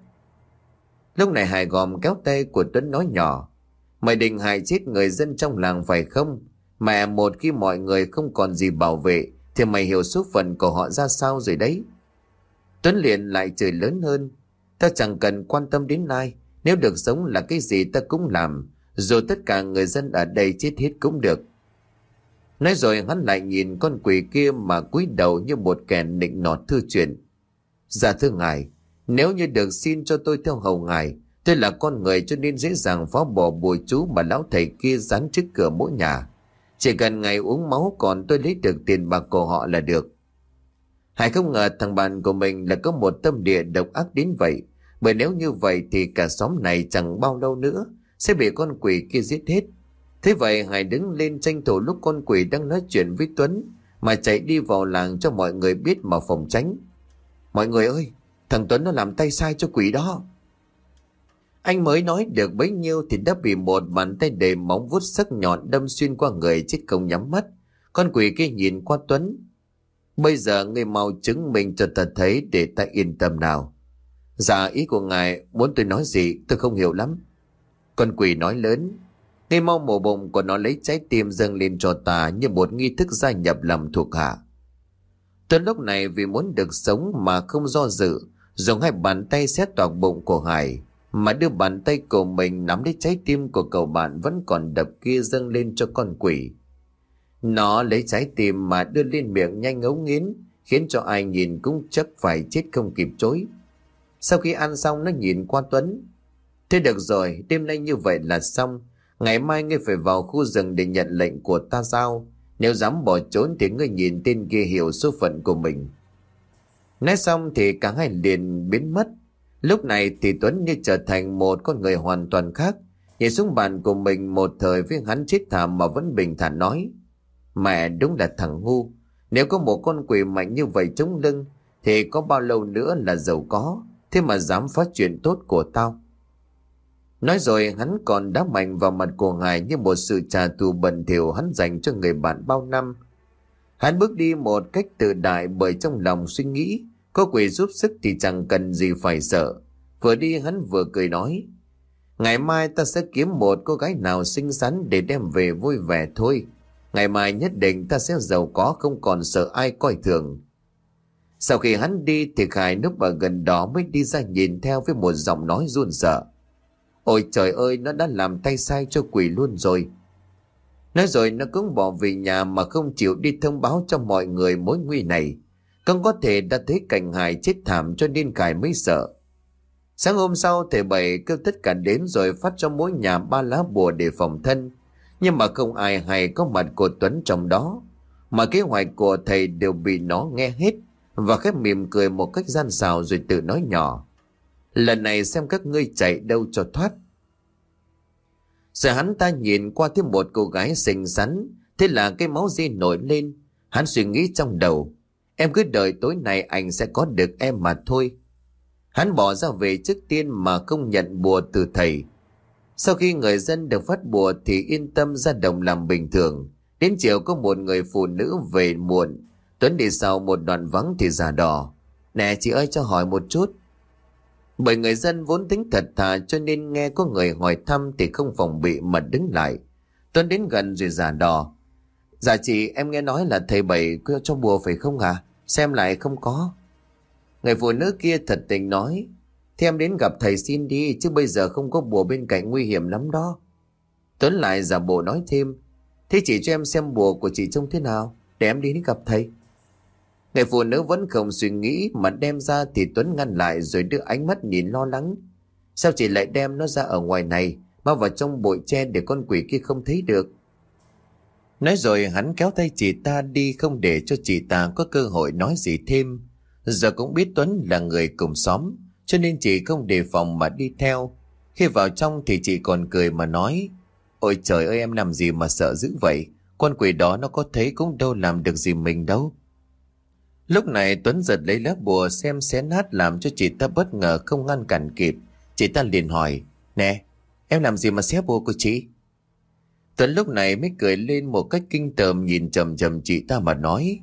[SPEAKER 1] Lúc này Hải Gòm kéo tay của Tuấn nói nhỏ: Mày định hại chết người dân trong làng phải không? Mẹ, một khi mọi người không còn gì bảo vệ thì mày hiểu số phận của họ ra sao rồi đấy. Tuấn liền lại chửi lớn hơn. Ta chẳng cần quan tâm đến ai. Nếu được sống là cái gì ta cũng làm. Dù tất cả người dân ở đây chết hết cũng được. Nói rồi hắn lại nhìn con quỷ kia mà cúi đầu như một kẻ nịnh nọt thư chuyện. Dạ thưa ngài, nếu như được xin cho tôi theo hầu ngài, tôi là con người cho nên dễ dàng phá bỏ bùa chú mà lão thầy kia dán trước cửa mỗi nhà. Chỉ cần ngài uống máu còn tôi lấy được tiền bạc của họ là được. Hải không ngờ thằng bạn của mình là có một tâm địa độc ác đến vậy. Bởi nếu như vậy thì cả xóm này chẳng bao lâu nữa sẽ bị con quỷ kia giết hết. Thế vậy Hải đứng lên tranh thủ lúc con quỷ đang nói chuyện với Tuấn mà chạy đi vào làng cho mọi người biết mà phòng tránh. Mọi người ơi, thằng Tuấn nó làm tay sai cho quỷ đó. Anh mới nói được bấy nhiêu thì đã bị một bàn tay đầy móng vuốt sắc nhọn đâm xuyên qua người chết không nhắm mắt. Con quỷ kia nhìn qua Tuấn. Bây giờ ngươi mau chứng minh cho ta thấy để ta yên tâm nào. Dạ, ý của ngài muốn tôi nói gì tôi không hiểu lắm. Con quỷ nói lớn. Ngươi mau mổ bụng của nó lấy trái tim dâng lên cho ta như một nghi thức gia nhập làm thuộc hạ. Tuấn lúc này vì muốn được sống mà không do dự, dùng hai bàn tay xé toạc bụng của Hải, mà đưa bàn tay của mình nắm lấy trái tim của cậu bạn vẫn còn đập kia dâng lên cho con quỷ. Nó lấy trái tim mà đưa lên miệng nhanh ngấu nghiến, khiến cho ai nhìn cũng chắc phải chết không kịp chối. Sau khi ăn xong nó nhìn qua Tuấn. Thế được rồi, đêm nay như vậy là xong. Ngày mai ngươi phải vào khu rừng để nhận lệnh của ta giao. Nếu dám bỏ trốn thì ngươi nhìn tên kia hiểu số phận của mình. Nói xong thì cả hai liền biến mất. Lúc này thì Tuấn như trở thành một con người hoàn toàn khác. Nhìn xuống bàn của mình một thời với hắn chết thảm mà vẫn bình thản nói. Mẹ, đúng là thằng ngu. Nếu có một con quỷ mạnh như vậy chống lưng thì có bao lâu nữa là giàu có. Thế mà dám phá chuyện tốt của tao. Nói rồi hắn còn đá mạnh vào mặt của Hải như một sự trả thù bẩn thỉu hắn dành cho người bạn bao năm. Hắn bước đi một cách tự đại bởi trong lòng suy nghĩ có quỷ giúp sức thì chẳng cần gì phải sợ. Vừa đi hắn vừa cười nói. Ngày mai ta sẽ kiếm một cô gái nào xinh xắn để đem về vui vẻ thôi. Ngày mai nhất định ta sẽ giàu có không còn sợ ai coi thường. Sau khi hắn đi thì Khải núp ở gần đó mới đi ra nhìn theo với một giọng nói run sợ. Ôi trời ơi, nó đã làm tay sai cho quỷ luôn rồi. Nói rồi nó cũng bỏ về nhà mà không chịu đi thông báo cho mọi người mối nguy này. Không có thể đã thấy cảnh Hải chết thảm cho nên Khải mới sợ. Sáng hôm sau thầy Bảy kêu tất cả đến rồi phát cho mỗi nhà ba lá bùa để phòng thân. Nhưng mà không ai hay có mặt của Tuấn trong đó. Mà kế hoạch của thầy đều bị nó nghe hết. Và khép mỉm cười một cách gian xảo rồi tự nói nhỏ. Lần này xem các ngươi chạy đâu cho thoát. Rồi hắn ta nhìn qua thêm một cô gái xinh xắn. Thế là cái máu di nổi lên. Hắn suy nghĩ trong đầu. Em cứ đợi tối nay anh sẽ có được em mà thôi. Hắn bỏ ra về trước tiên mà không nhận bùa từ thầy. Sau khi người dân được phát bùa thì yên tâm ra đồng làm bình thường. Đến chiều có một người phụ nữ về muộn. Tuấn đi sau một đoạn vắng thì già đỏ. Nè chị ơi, cho hỏi một chút. Bởi người dân vốn tính thật thà cho nên nghe có người hỏi thăm thì không phòng bị mà đứng lại. Tuấn đến gần rồi già đỏ. Dạ chị, em nghe nói là thầy Bảy có cho bùa phải không à? Xem lại không có. Người phụ nữ kia thật tình nói. Thì em đến gặp thầy xin đi, chứ bây giờ không có bùa bên cạnh nguy hiểm lắm đó. Tuấn lại giả bộ nói thêm. Thế chị cho em xem bùa của chị trông thế nào, để em đi gặp thầy. Người phụ nữ vẫn không suy nghĩ mà đem ra thì Tuấn ngăn lại rồi đưa ánh mắt nhìn lo lắng. Sao chị lại đem nó ra ở ngoài này, bao vào trong bụi tre để con quỷ kia không thấy được? Nói rồi hắn kéo tay chị ta đi không để cho chị ta có cơ hội nói gì thêm. Giờ cũng biết Tuấn là người cùng xóm cho nên chị không đề phòng mà đi theo. Khi vào trong thì chị còn cười mà nói. Ôi trời ơi, em làm gì mà sợ dữ vậy? Con quỷ đó nó có thấy cũng đâu làm được gì mình đâu. Lúc này Tuấn giật lấy lá bùa xem xé nát làm cho chị ta bất ngờ không ngăn cản kịp. Chị ta liền hỏi. Nè, em làm gì mà xé bùa của chị? Tuấn lúc này mới cười lên một cách kinh tởm nhìn chầm chầm chị ta mà nói.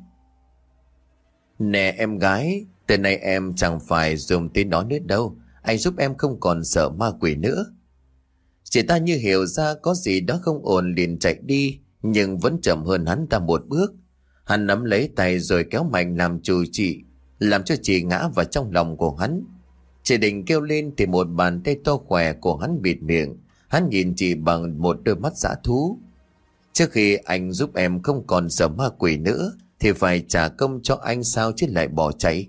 [SPEAKER 1] Nè em gái, từ nay em chẳng phải dùng tên đó nữa đâu. Anh giúp em không còn sợ ma quỷ nữa. Chị ta như hiểu ra có gì đó không ổn liền chạy đi. nhưng vẫn chậm hơn hắn ta một bước. Hắn nắm lấy tay rồi kéo mạnh làm chủ chị, làm cho chị ngã vào trong lòng của hắn. Chị định kêu lên thì một bàn tay to khỏe của hắn bịt miệng. Hắn nhìn chị bằng một đôi mắt dã thú. Trước khi anh giúp em không còn sợ ma quỷ nữa thì phải trả công cho anh sao chứ lại bỏ chạy.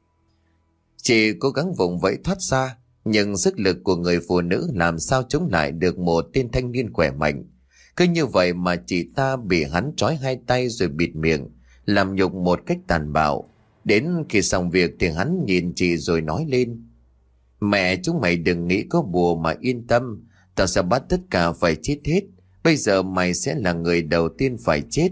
[SPEAKER 1] Chị cố gắng vùng vẫy thoát ra, nhưng sức lực của người phụ nữ làm sao chống lại được một tên thanh niên khỏe mạnh. Cứ như vậy mà chị ta bị hắn trói hai tay rồi bịt miệng, làm nhục một cách tàn bạo. Đến khi xong việc thì hắn nhìn chị rồi nói lên: Mẹ chúng mày đừng nghĩ có bùa mà yên tâm, tao sẽ bắt tất cả phải chết hết. Bây giờ mày sẽ là người đầu tiên phải chết.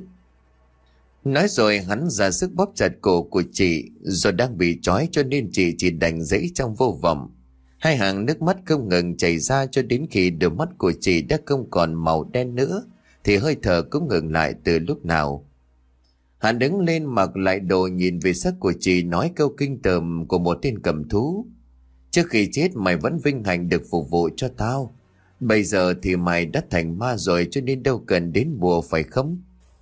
[SPEAKER 1] Nói rồi hắn ra sức bóp chặt cổ của chị, rồi đang bị trói cho nên chị chỉ đành dẫy trong vô vọng. Hai hàng nước mắt không ngừng chảy ra cho đến khi đôi mắt của chị đã không còn màu đen nữa, thì hơi thở cũng ngừng lại từ lúc nào. Hắn đứng lên mặc lại đồ nhìn về sắc của chị, nói câu kinh tởm của một tên cầm thú: Trước khi chết mày vẫn vinh hạnh được phục vụ cho tao. Bây giờ thì mày đã thành ma rồi cho nên đâu cần đến bùa phải không?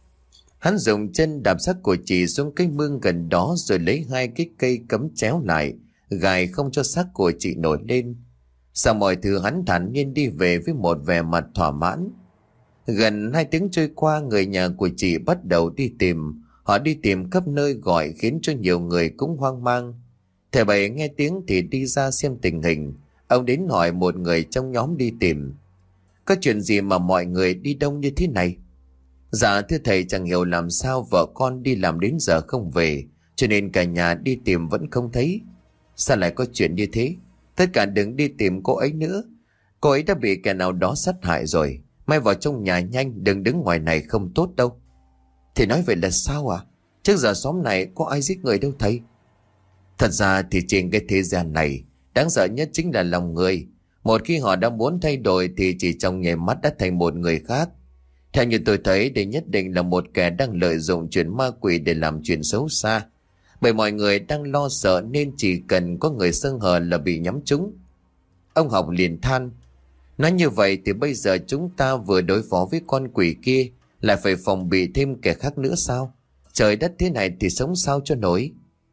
[SPEAKER 1] Hắn dùng chân đạp xác của chị xuống cái mương gần đó rồi lấy hai cái cây cắm chéo lại, gài không cho xác của chị nổi lên. Sau mọi thứ hắn thản nhiên đi về với một vẻ mặt thỏa mãn. Gần hai tiếng trôi qua, người nhà của chị bắt đầu đi tìm. Họ đi tìm khắp nơi gọi khiến cho nhiều người cũng hoang mang. Thầy Bảy nghe tiếng thì đi ra xem tình hình. Ông đến hỏi một người trong nhóm đi tìm: Có chuyện gì mà mọi người đi đông như thế này? Dạ thưa thầy, chẳng hiểu làm sao vợ con đi làm đến giờ không về, cho nên cả nhà đi tìm vẫn không thấy. Sao lại có chuyện như thế? Tất cả đừng đi tìm cô ấy nữa. Cô ấy đã bị kẻ nào đó sát hại rồi. May vào trong nhà nhanh, đừng đứng ngoài này không tốt đâu. Thì nói vậy là sao à? Trước giờ xóm này có ai giết người đâu thầy. Thật ra thì trên cái thế gian này, đáng sợ nhất chính là lòng người. Một khi họ đã muốn thay đổi thì chỉ trong nhảy mắt đã thành một người khác. Theo như tôi thấy, đây nhất định là một kẻ đang lợi dụng chuyện ma quỷ để làm chuyện xấu xa. Bởi mọi người đang lo sợ nên chỉ cần có người sơ hở là bị nhắm trúng. Ông Học liền than: Nói như vậy thì bây giờ chúng ta vừa đối phó với con quỷ kia, lại phải phòng bị thêm kẻ khác nữa sao? Trời đất thế này thì sống sao cho nổi.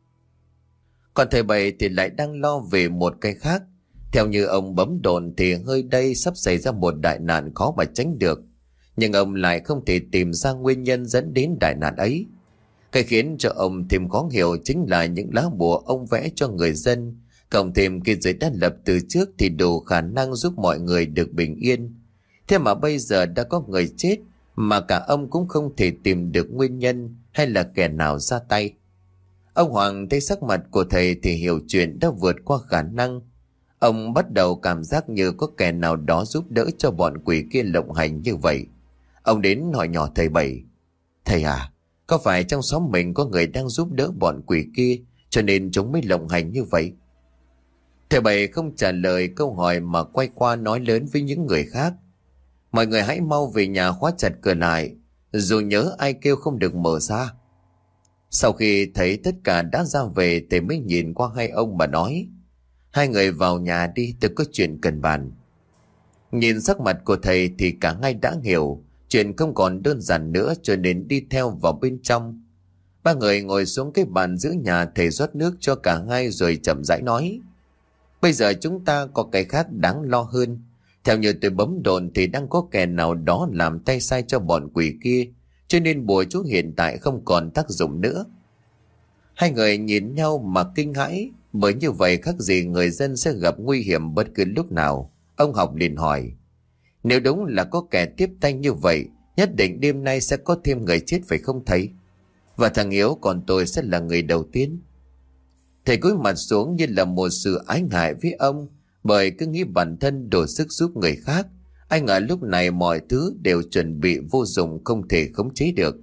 [SPEAKER 1] Còn thầy Bảy thì lại đang lo về một cái khác. Theo như ông bấm đồn thì hơi đây sắp xảy ra một đại nạn khó mà tránh được. Nhưng ông lại không thể tìm ra nguyên nhân dẫn đến đại nạn ấy. Cái khiến cho ông thêm khó hiểu chính là những lá bùa ông vẽ cho người dân, cộng thêm cái giấy đã lập từ trước thì đủ khả năng giúp mọi người được bình yên. Thế mà bây giờ đã có người chết mà cả ông cũng không thể tìm được nguyên nhân hay là kẻ nào ra tay. Ông Hoàng thấy sắc mặt của thầy thì hiểu chuyện đã vượt qua khả năng. Ông bắt đầu cảm giác như có kẻ nào đó giúp đỡ cho bọn quỷ kia lộng hành như vậy. Ông đến hỏi nhỏ thầy Bảy: Thầy à, có phải trong xóm mình có người đang giúp đỡ bọn quỷ kia cho nên chúng mới lộng hành như vậy? Thầy Bảy không trả lời câu hỏi mà quay qua nói lớn với những người khác: Mọi người hãy mau về nhà khóa chặt cửa lại, dù nhớ ai kêu không được mở ra. Sau khi thấy tất cả đã ra về, thầy mới nhìn qua hai ông mà nói: Hai người vào nhà đi, tôi có chuyện cần bàn. Nhìn sắc mặt của thầy thì cả hai đã hiểu chuyện không còn đơn giản nữa, cho nên đi theo vào bên trong. Ba người ngồi xuống cái bàn giữa nhà, thầy rót nước cho cả hai rồi chậm rãi nói: Bây giờ chúng ta có cái khác đáng lo hơn. Theo như tôi bấm đồn thì đang có kẻ nào đó làm tay sai cho bọn quỷ kia, cho nên bùa chú hiện tại không còn tác dụng nữa. Hai người nhìn nhau mà kinh hãi, bởi như vậy khác gì người dân sẽ gặp nguy hiểm bất cứ lúc nào. Ông Học liền hỏi: Nếu đúng là có kẻ tiếp tay như vậy, nhất định đêm nay sẽ có thêm người chết phải không thầy? Và thằng Hiếu còn tôi sẽ là người đầu tiên. Thầy cúi mặt xuống như là một sự ái ngại với ông, bởi cứ nghĩ bản thân đổ sức giúp người khác. Anh ở lúc này mọi thứ đều chuẩn bị vô dụng, không thể khống chế được.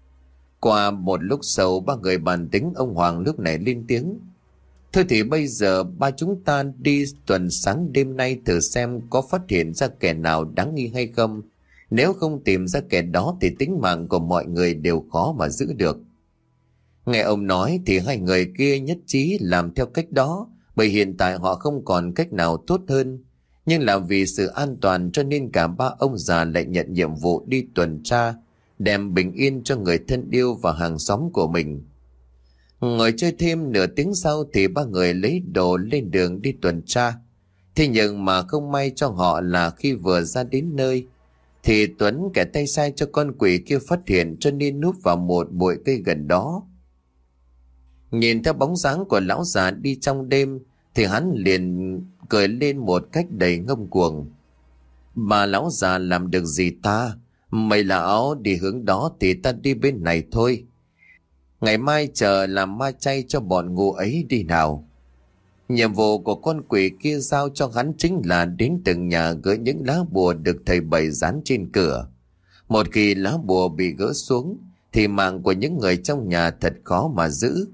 [SPEAKER 1] Qua một lúc sau, ba người bàn tính, ông Hoàng lúc này lên tiếng: Thôi thì bây giờ ba chúng ta đi tuần sáng đêm nay thử xem có phát hiện ra kẻ nào đáng nghi hay không. Nếu không tìm ra kẻ đó thì tính mạng của mọi người đều khó mà giữ được. Nghe ông nói thì hai người kia nhất trí làm theo cách đó, bởi hiện tại họ không còn cách nào tốt hơn. Nhưng là vì sự an toàn cho nên cả ba ông già lại nhận nhiệm vụ đi tuần tra đem bình yên cho người thân yêu và hàng xóm của mình. Ngồi chơi thêm nửa tiếng sau thì ba người lấy đồ lên đường đi tuần tra. Thế nhưng mà không may cho họ là khi vừa ra đến nơi thì Tuấn, kẻ tay sai cho con quỷ kia, phát hiện cho nên núp vào một bụi cây gần đó. Nhìn theo bóng dáng của lão già đi trong đêm thì hắn liền cười lên một cách đầy ngông cuồng. Mà lão già làm được gì ta? Mày là áo đi hướng đó thì ta đi bên này thôi. Ngày mai chờ làm ma chay cho bọn ngu ấy đi nào. Nhiệm vụ của con quỷ kia giao cho hắn chính là đến từng nhà gỡ những lá bùa được thầy bảy dán trên cửa. Một khi lá bùa bị gỡ xuống thì mạng của những người trong nhà thật khó mà giữ.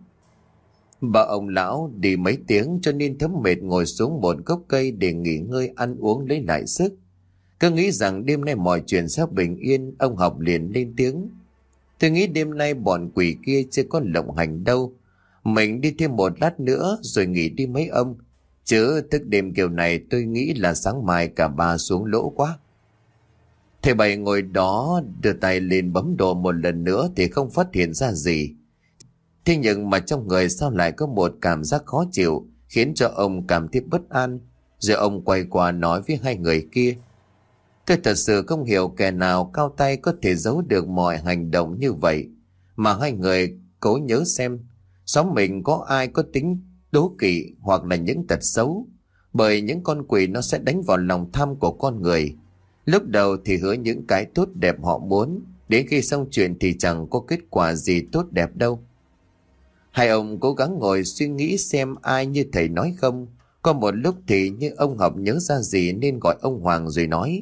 [SPEAKER 1] Bà ông lão đi mấy tiếng cho nên thấm mệt ngồi xuống một gốc cây để nghỉ ngơi ăn uống lấy lại sức. Cứ nghĩ rằng đêm nay mọi chuyện sẽ bình yên, ông Học liền lên tiếng. Tôi nghĩ đêm nay bọn quỷ kia chưa có lộng hành đâu. Mình đi thêm một lát nữa rồi nghỉ đi mấy ông. Chứ thức đêm kiểu này tôi nghĩ là sáng mai cả ba xuống lỗ quá. Thầy bảy ngồi đó đưa tay lên bấm đồ một lần nữa thì không phát hiện ra gì. Thế nhưng mà trong người sao lại có một cảm giác khó chịu, khiến cho ông cảm thấy bất an. Rồi ông quay qua nói với hai người kia. Tôi thật sự không hiểu kẻ nào cao tay có thể giấu được mọi hành động như vậy. Mà hai người cố nhớ xem, xóm mình có ai có tính đố kỵ hoặc là những tật xấu. Bởi những con quỷ nó sẽ đánh vào lòng tham của con người. Lúc đầu thì hứa những cái tốt đẹp họ muốn, đến khi xong chuyện thì chẳng có kết quả gì tốt đẹp đâu. Hai ông cố gắng ngồi suy nghĩ xem ai như thầy nói không. Có một lúc thì như ông Học nhớ ra gì nên gọi ông Hoàng rồi nói.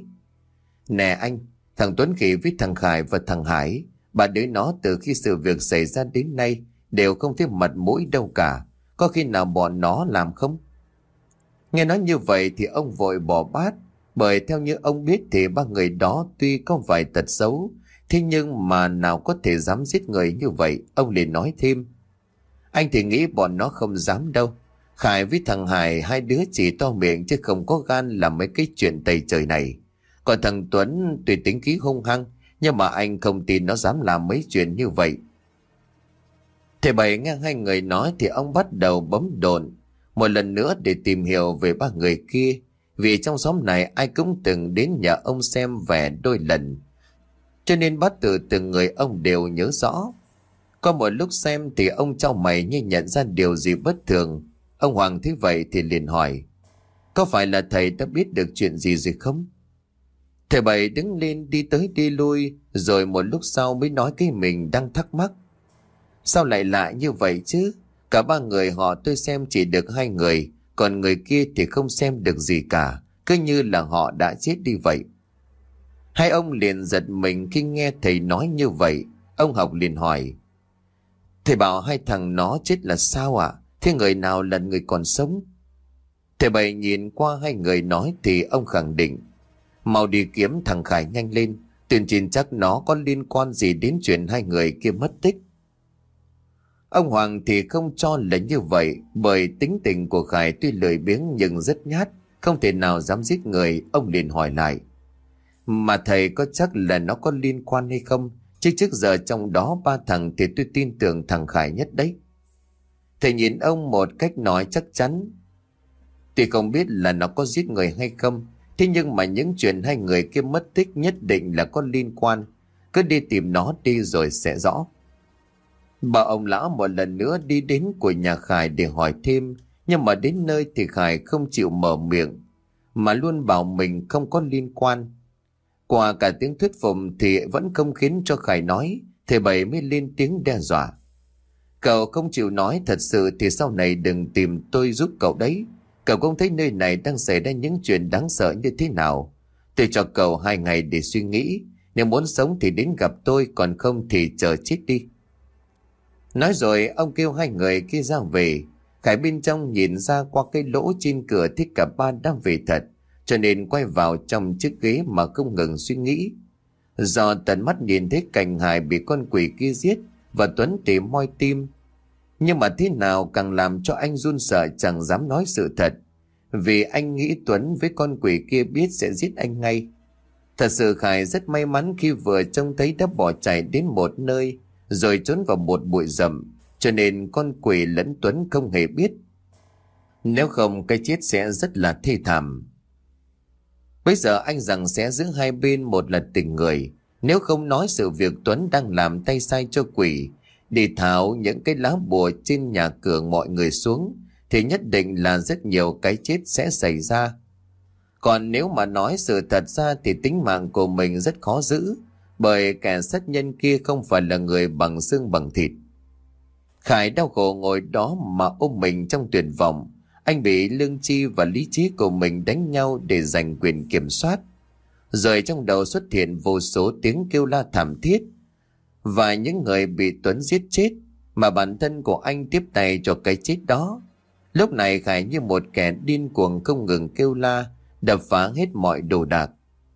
[SPEAKER 1] Nè anh, thằng Tuấn Khỉ với thằng Khải và thằng Hải, bà đứa nó từ khi sự việc xảy ra đến nay đều không thấy mặt mũi đâu cả. Có khi nào bọn nó làm không? Nghe nói như vậy thì ông vội bỏ bát. Bởi theo như ông biết thì ba người đó tuy có vài tật xấu, thế nhưng mà nào có thể dám giết người như vậy. Ông liền nói thêm. Anh thì nghĩ bọn nó không dám đâu. Khải với thằng Hải hai đứa chỉ to miệng chứ không có gan làm mấy cái chuyện tày trời này. Còn thằng Tuấn tuy tính khí hung hăng, nhưng mà anh không tin nó dám làm mấy chuyện như vậy. Thầy bảy nghe hai người nói thì ông bắt đầu bấm độn một lần nữa để tìm hiểu về ba người kia. Vì trong xóm này ai cũng từng đến nhà ông xem vẻ đôi lần, cho nên bát tự từng người ông đều nhớ rõ. Có một lúc xem thì ông chau mày như nhận ra điều gì bất thường. Ông Hoàng thấy vậy thì liền hỏi. Có phải là thầy đã biết được chuyện gì rồi không? Thầy bảy đứng lên đi tới đi lui, rồi một lúc sau mới nói cái mình đang thắc mắc. Sao lại lạ như vậy chứ? Cả ba người họ tôi xem chỉ được hai người, còn người kia thì không xem được gì cả, cứ như là họ đã chết đi vậy. Hai ông liền giật mình khi nghe thầy nói như vậy. Ông Học liền hỏi. Thầy bảo hai thằng nó chết là sao ạ? À? Thế người nào là người còn sống? Thầy bảy nhìn qua hai người nói thì ông khẳng định. Mau đi kiếm thằng Khải nhanh lên, tuyên truyền chắc nó có liên quan gì đến chuyện hai người kia mất tích. Ông Hoàng thì không cho là như vậy, bởi tính tình của Khải tuy lười biếng nhưng rất nhát, không thể nào dám giết người. Ông liền hỏi lại. Mà thầy có chắc là nó có liên quan hay không? Chứ trước giờ trong đó ba thằng thì tôi tin tưởng thằng Khải nhất đấy. Thầy nhìn ông một cách nói chắc chắn. Tuy không biết là nó có giết người hay không, thế nhưng mà những chuyện hai người kia mất tích nhất định là có liên quan. Cứ đi tìm nó đi rồi sẽ rõ. Bà ông lão một lần nữa đi đến của nhà Khải để hỏi thêm, nhưng mà đến nơi thì Khải không chịu mở miệng, mà luôn bảo mình không có liên quan. Qua cả tiếng thuyết phục thì vẫn không khiến cho Khải nói. Thầy bảy mới lên tiếng đe dọa. Cậu không chịu nói thật sự thì sau này đừng tìm tôi giúp cậu đấy. Cậu không thấy nơi này đang xảy ra những chuyện đáng sợ như thế nào. Tôi cho cậu hai ngày để suy nghĩ. Nếu muốn sống thì đến gặp tôi, còn không thì chờ chết đi. Nói rồi ông kêu hai người kia ra về. Khải bên trong nhìn ra qua cái lỗ trên cửa thấy cả ba đang về thật, cho nên quay vào trong chiếc ghế mà không ngừng suy nghĩ. Do tận mắt nhìn thấy cảnh Hải bị con quỷ kia giết và Tuấn thì moi tim. Nhưng mà thế nào càng làm cho anh run sợ, chẳng dám nói sự thật, vì anh nghĩ Tuấn với con quỷ kia biết sẽ giết anh ngay. Thật sự Khải rất may mắn khi vừa trông thấy đã bỏ chạy đến một nơi rồi trốn vào một bụi rậm, cho nên con quỷ lẫn Tuấn không hề biết. Nếu không cái chết sẽ rất là thê thảm. Bây giờ anh rằng sẽ giữa hai bên một là tình người. Nếu không nói sự việc Tuấn đang làm tay sai cho quỷ, đi tháo những cái lá bùa trên nhà cửa mọi người xuống, thì nhất định là rất nhiều cái chết sẽ xảy ra. Còn nếu mà nói sự thật ra thì tính mạng của mình rất khó giữ, bởi kẻ sát nhân kia không phải là người bằng xương bằng thịt. Khải đau khổ ngồi đó mà ôm mình trong tuyệt vọng. Anh bị lương tri và lý trí của mình đánh nhau để giành quyền kiểm soát. Rồi trong đầu xuất hiện vô số tiếng kêu la thảm thiết và những người bị Tuấn giết chết, mà bản thân của anh tiếp tay cho cái chết đó. Lúc này Khải như một kẻ điên cuồng không ngừng kêu la, đập phá hết mọi đồ đạc.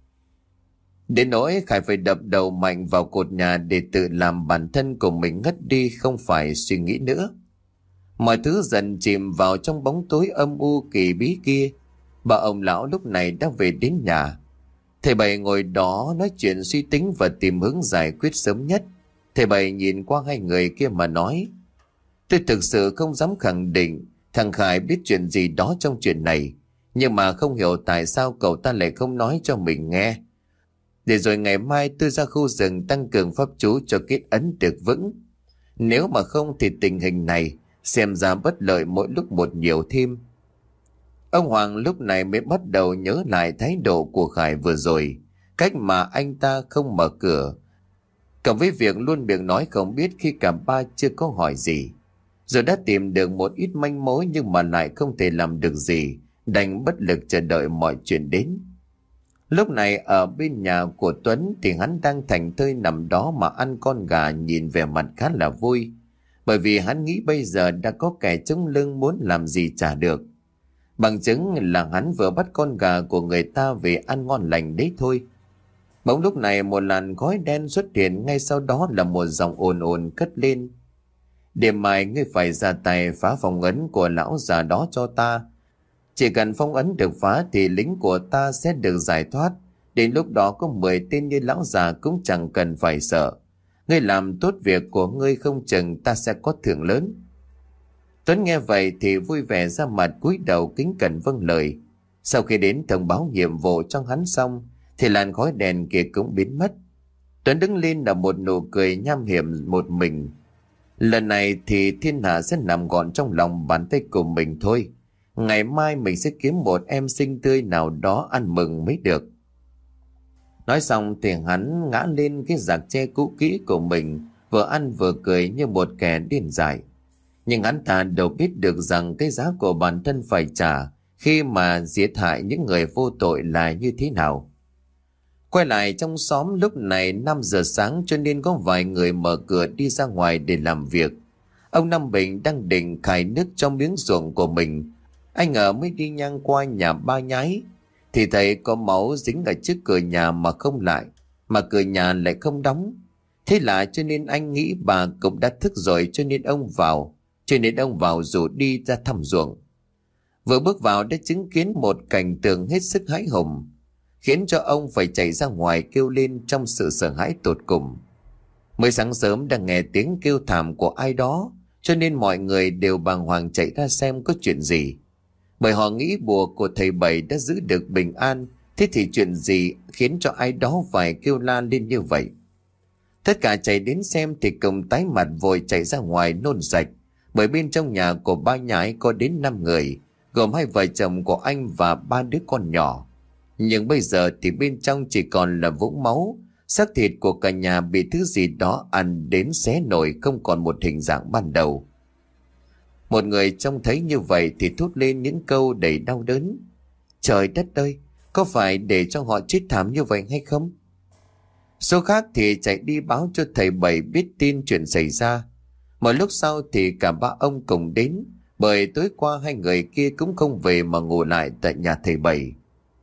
[SPEAKER 1] Đến nỗi Khải phải đập đầu mạnh vào cột nhà để tự làm bản thân của mình ngất đi, không phải suy nghĩ nữa. Mọi thứ dần chìm vào trong bóng tối âm u kỳ bí kia. Bà ông lão lúc này đã về đến nhà. Thầy Bảy ngồi đó nói chuyện suy tính và tìm hướng giải quyết sớm nhất. Thầy Bảy nhìn qua hai người kia mà nói: tôi thực sự không dám khẳng định thằng Khải biết chuyện gì đó trong chuyện này, nhưng mà không hiểu tại sao cậu ta lại không nói cho mình nghe. Để rồi ngày mai tôi ra khu rừng tăng cường pháp chú cho kết ấn được vững. Nếu mà không thì tình hình này xem ra bất lợi mỗi lúc một nhiều thêm. Ông Hoàng lúc này mới bắt đầu nhớ lại thái độ của Khải vừa rồi, cách mà anh ta không mở cửa, cộng với việc luôn miệng nói không biết khi cả ba chưa có hỏi gì. Rồi đã tìm được một ít manh mối nhưng mà lại không thể làm được gì, đành bất lực chờ đợi mọi chuyện đến. Lúc này ở bên nhà của Tuấn thì hắn đang thành thơi nằm đó mà ăn con gà, nhìn vẻ mặt khá là vui, bởi vì hắn nghĩ bây giờ đã có kẻ chống lưng muốn làm gì trả được. Bằng chứng là hắn vừa bắt con gà của người ta về ăn ngon lành đấy thôi. Bỗng lúc này một làn khói đen xuất hiện, ngay sau đó là một giọng ồn ồn cất lên: đêm mai ngươi phải ra tay phá phong ấn của lão già đó cho ta. Chỉ cần phong ấn được phá thì lính của ta sẽ được giải thoát. Đến lúc đó có mười tên như lão già cũng chẳng cần phải sợ. Ngươi làm tốt việc của ngươi không chừng ta sẽ có thưởng lớn. Tuấn nghe vậy thì vui vẻ ra mặt cúi đầu kính cẩn vâng lời. Sau khi đến thông báo nhiệm vụ cho hắn xong thì làn khói đèn kia cũng biến mất. Tuấn đứng lên là một nụ cười nham hiểm một mình. Lần này thì thiên hạ sẽ nằm gọn trong lòng bàn tay của mình thôi. Ngày mai mình sẽ kiếm một em xinh tươi nào đó ăn mừng mới được. Nói xong thì hắn ngã lên cái giạc tre cũ kỹ của mình, vừa ăn vừa cười như một kẻ điên dại. Nhưng hắn ta đâu biết được rằng cái giá của bản thân phải trả khi mà giết hại những người vô tội là như thế nào. Quay lại trong xóm, lúc này năm giờ sáng cho nên có vài người mở cửa đi ra ngoài để làm việc. Ông Năm Bình đang định khải nước trong miếng ruộng của mình. Anh ở mới đi ngang qua nhà ba Nhái thì thấy có máu dính ở trước cửa nhà mà không lại, mà cửa nhà lại không đóng. Thế lạ cho nên anh nghĩ bà cũng đã thức rồi, cho nên ông vào cho nên ông vào rủ đi ra thăm ruộng. Vừa bước vào đã chứng kiến một cảnh tượng hết sức hãi hùng, khiến cho ông phải chạy ra ngoài kêu lên trong sự sợ hãi tột cùng. Mới sáng sớm đang nghe tiếng kêu thảm của ai đó, cho nên mọi người đều bàng hoàng chạy ra xem có chuyện gì. Bởi họ nghĩ bùa của thầy Bảy đã giữ được bình an, thế thì chuyện gì khiến cho ai đó phải kêu la lên như vậy. Tất cả chạy đến xem thì cùng tái mặt vội chạy ra ngoài nôn sạch, bởi bên trong nhà của ba Nhái có đến năm người, gồm hai vợ chồng của anh và ba đứa con nhỏ. Nhưng bây giờ thì bên trong chỉ còn là vũng máu, xác thịt của cả nhà bị thứ gì đó ăn đến xé nổi, không còn một hình dạng ban đầu. Một người trông thấy như vậy thì thốt lên những câu đầy đau đớn: trời đất ơi, có phải để cho họ chết thảm như vậy hay không? Số khác thì chạy đi báo cho thầy Bảy biết tin chuyện xảy ra. Một lúc sau thì cả ba ông cùng đến, bởi tối qua hai người kia cũng không về mà ngủ lại tại nhà thầy Bảy.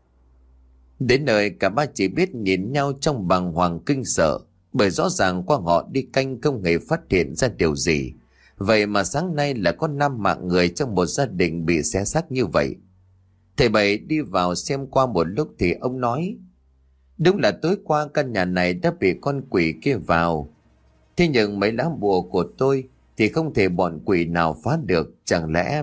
[SPEAKER 1] Đến nơi cả ba chỉ biết nhìn nhau trong bàng hoàng kinh sợ, bởi rõ ràng qua họ đi canh không hề phát hiện ra điều gì. Vậy mà sáng nay là có năm mạng người trong một gia đình bị xé xác như vậy. Thầy Bảy đi vào xem qua một lúc thì ông nói: Đúng là tối qua căn nhà này đã bị con quỷ kia vào. Thế nhưng mấy lá bùa của tôi thì không thể bọn quỷ nào phá được. Chẳng lẽ...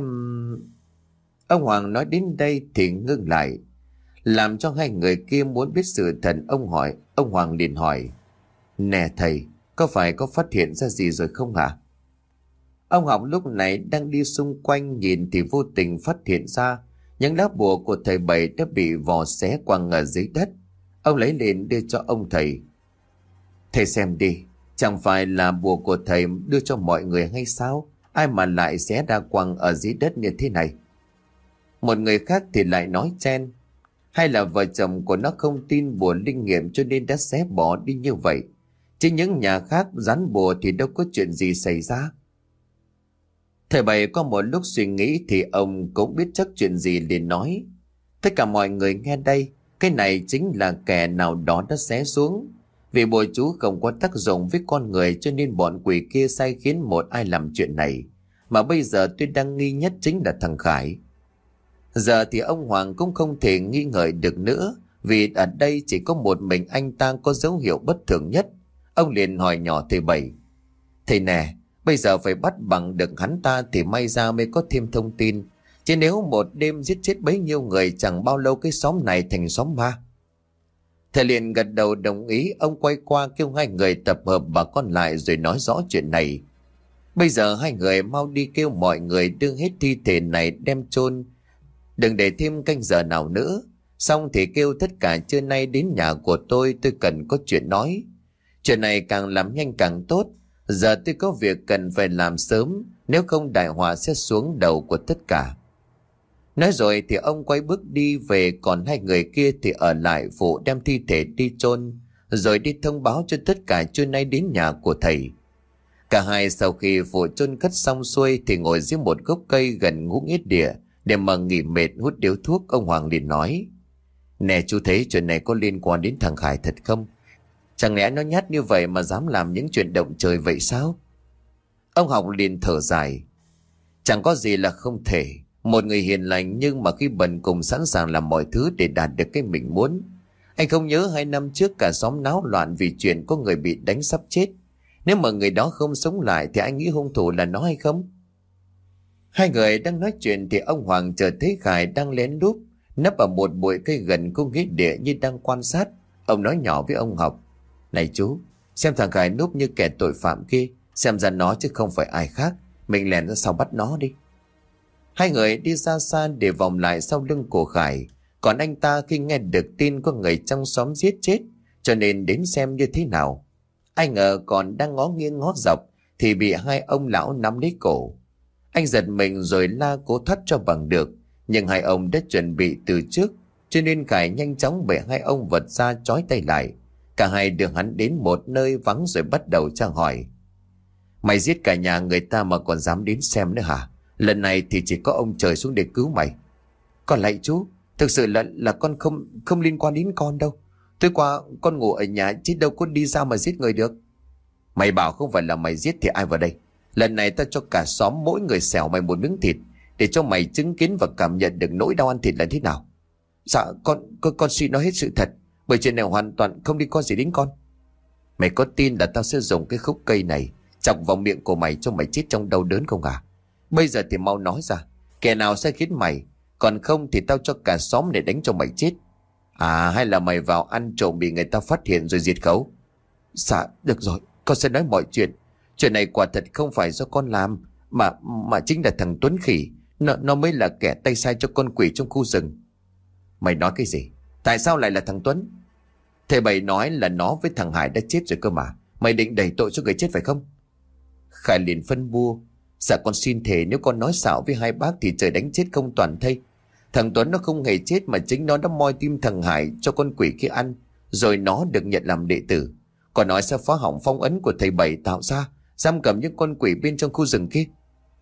[SPEAKER 1] Ông Hoàng nói đến đây thì ngưng lại, làm cho hai người kia muốn biết sự thật. Ông hỏi, ông Hoàng liền hỏi: Nè thầy, có phải có phát hiện ra gì rồi không hả? Ông Học lúc này đang đi xung quanh nhìn thì vô tình phát hiện ra những lá bùa của thầy Bảy đã bị vò xé quăng ở dưới đất. Ông lấy lên đưa cho ông thầy. Thầy xem đi, chẳng phải là bùa của thầy đưa cho mọi người hay sao? Ai mà lại xé ra quăng ở dưới đất như thế này? Một người khác thì lại nói chen: Hay là vợ chồng của nó không tin bùa linh nghiệm cho nên đã xé bỏ đi như vậy? Chứ những nhà khác dán bùa thì đâu có chuyện gì xảy ra. Thầy Bảy có một lúc suy nghĩ thì ông cũng biết chắc chuyện gì liền nói: Tất cả mọi người nghe đây, cái này chính là kẻ nào đó đã xé xuống. Vì bùa chú không có tác dụng với con người cho nên bọn quỷ kia sai khiến một ai làm chuyện này. Mà bây giờ tôi đang nghi nhất chính là thằng Khải. Giờ thì ông Hoàng cũng không thể nghi ngờ được nữa, vì ở đây chỉ có một mình anh ta có dấu hiệu bất thường nhất. Ông liền hỏi nhỏ thầy Bảy: Thầy nè, bây giờ phải bắt bằng được hắn ta thì may ra mới có thêm thông tin. Chứ nếu một đêm giết chết bấy nhiêu người, chẳng bao lâu cái xóm này thành xóm ma. Thầy liền gật đầu đồng ý. Ông quay qua kêu hai người tập hợp bà con lại rồi nói rõ chuyện này. Bây giờ hai người mau đi kêu mọi người đưa hết thi thể này đem chôn, đừng để thêm canh giờ nào nữa. Xong thì kêu tất cả trưa nay đến nhà của tôi, tôi cần có chuyện nói. Chuyện này càng làm nhanh càng tốt. Giờ tôi có việc cần phải làm sớm, nếu không đại họa sẽ xuống đầu của tất cả. Nói rồi thì ông quay bước đi về, còn hai người kia thì ở lại phụ đem thi thể đi chôn, rồi đi thông báo cho tất cả trưa nay đến nhà của thầy. Cả hai sau khi phụ chôn cất xong xuôi thì ngồi dưới một gốc cây gần ngũ nghĩa địa để mà nghỉ mệt hút điếu thuốc. Ông Hoàng liền nói: Nè chú thấy chuyện này có liên quan đến thằng Khải thật không? Chẳng lẽ nó nhát như vậy mà dám làm những chuyện động trời vậy sao? Ông Học liền thở dài: Chẳng có gì là không thể. Một người hiền lành nhưng mà khi bần cùng sẵn sàng làm mọi thứ để đạt được cái mình muốn. Anh không nhớ hai năm trước cả xóm náo loạn vì chuyện có người bị đánh sắp chết. Nếu mà người đó không sống lại thì anh nghĩ hung thủ là nó hay không? Hai người đang nói chuyện thì ông Hoàng chợt thấy Khải đang lén lút nấp ở một bụi cây gần cung nghĩa địa như đang quan sát. Ông nói nhỏ với ông Học: Này chú, xem thằng Khải núp như kẻ tội phạm kia, xem ra nó chứ không phải ai khác. Mình lèn ra sau bắt nó đi. Hai người đi ra xa để vòng lại sau lưng của Khải. Còn anh ta khi nghe được tin có người trong xóm giết chết, cho nên đến xem như thế nào. Ai ngờ còn đang ngó nghiêng ngó dọc thì bị hai ông lão nắm lấy cổ. Anh giật mình rồi la cố thoát cho bằng được, nhưng hai ông đã chuẩn bị từ trước, cho nên Khải nhanh chóng bẻ hai ông vật ra trói tay lại. Cả hai đưa hắn đến một nơi vắng rồi bắt đầu tra hỏi: Mày giết cả nhà người ta mà còn dám đến xem nữa hả? Lần này thì chỉ có ông trời xuống để cứu mày. Còn lạy chú, thực sự là là con không không liên quan đến con đâu. Tối qua con ngủ ở nhà chứ đâu có đi ra mà giết người được. Mày bảo không phải là mày giết thì ai vào đây? Lần này ta cho cả xóm mỗi người xẻo mày một miếng thịt, để cho mày chứng kiến và cảm nhận được nỗi đau ăn thịt là thế nào. Dạ con con, con xin nói hết sự thật, bởi chuyện này hoàn toàn không liên quan gì đến con. Mày có tin là tao sẽ dùng cái khúc cây này chọc vào miệng của mày cho mày chết trong đau đớn không à? Bây giờ thì mau nói ra, kẻ nào sẽ khiến mày, còn không thì tao cho cả xóm để đánh cho mày chết. À hay là mày vào ăn trộm bị người ta phát hiện rồi diệt khẩu? Dạ được rồi, con sẽ nói mọi chuyện. Chuyện này quả thật không phải do con làm, mà mà chính là thằng Tuấn Khỉ. Nó, nó mới là kẻ tay sai cho con quỷ trong khu rừng. Mày nói cái gì? Tại sao lại là thằng Tuấn? Thầy Bảy nói là nó với thằng Hải đã chết rồi cơ mà. Mày định đẩy tội cho người chết phải không? Khải liền phân bua: Dạ con xin thề, nếu con nói xạo với hai bác thì trời đánh chết không toàn thây. Thằng Tuấn nó không hề chết, mà chính nó đã moi tim thằng Hải cho con quỷ kia ăn, rồi nó được nhận làm đệ tử. Còn nói sẽ phá hỏng phong ấn của thầy Bảy tạo ra, giam cầm những con quỷ bên trong khu rừng kia.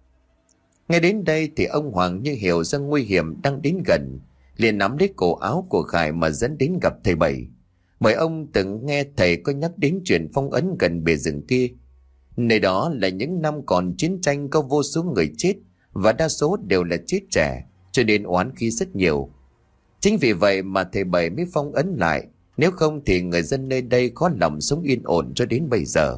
[SPEAKER 1] Nghe đến đây thì ông Hoàng như hiểu ra nguy hiểm đang đến gần, liền nắm lấy cổ áo của Khải mà dẫn đến gặp thầy Bảy. Bởi ông từng nghe thầy có nhắc đến chuyện phong ấn gần bìa rừng kia. Nơi đó là những năm còn chiến tranh có vô số người chết, và đa số đều là chết trẻ, cho nên oán khí rất nhiều. Chính vì vậy mà thầy Bảy mới phong ấn lại, Nếu không thì người dân nơi đây có lòng sống yên ổn cho đến bây giờ.